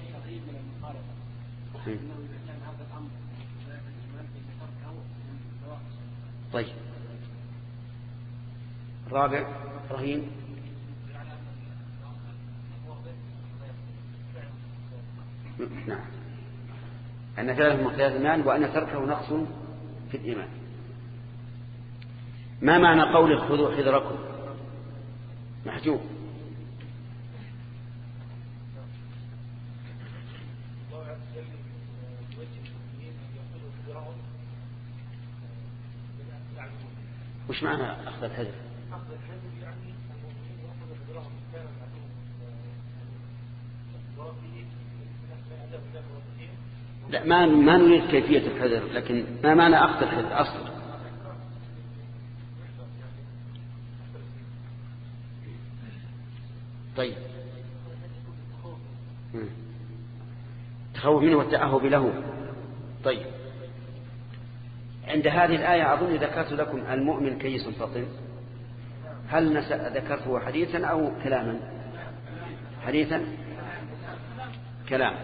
طيب رابع رهين نعم أن فعله مقتضى الإيمان وأن تركه نقص في الإيمان. ما معنى قوله خذوا حذركم؟ محجوب وش معنى أخذ الحذر؟ أخذ الحذر يعني المؤمنين يأخذ حذرهم كان العدو وفيه نفس أدب الله وتقيم. لا ما نريد كيفية الحذر، لكن ما معنى أخذ الحذر أصلا؟ طيب تخوف منه والتأهب له. طيب عند هذه الآية أظن ذكرت لكم المؤمن كيس فطن، هل ذكرته حديثا أو كلاما؟ حديثا كلام.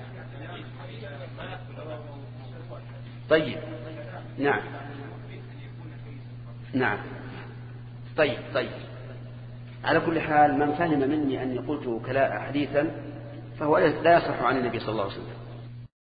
طيب نعم نعم. طيب على كل حال من فهم مني أني قلت حديثا فهو لا يصح عن النبي صلى الله عليه وسلم.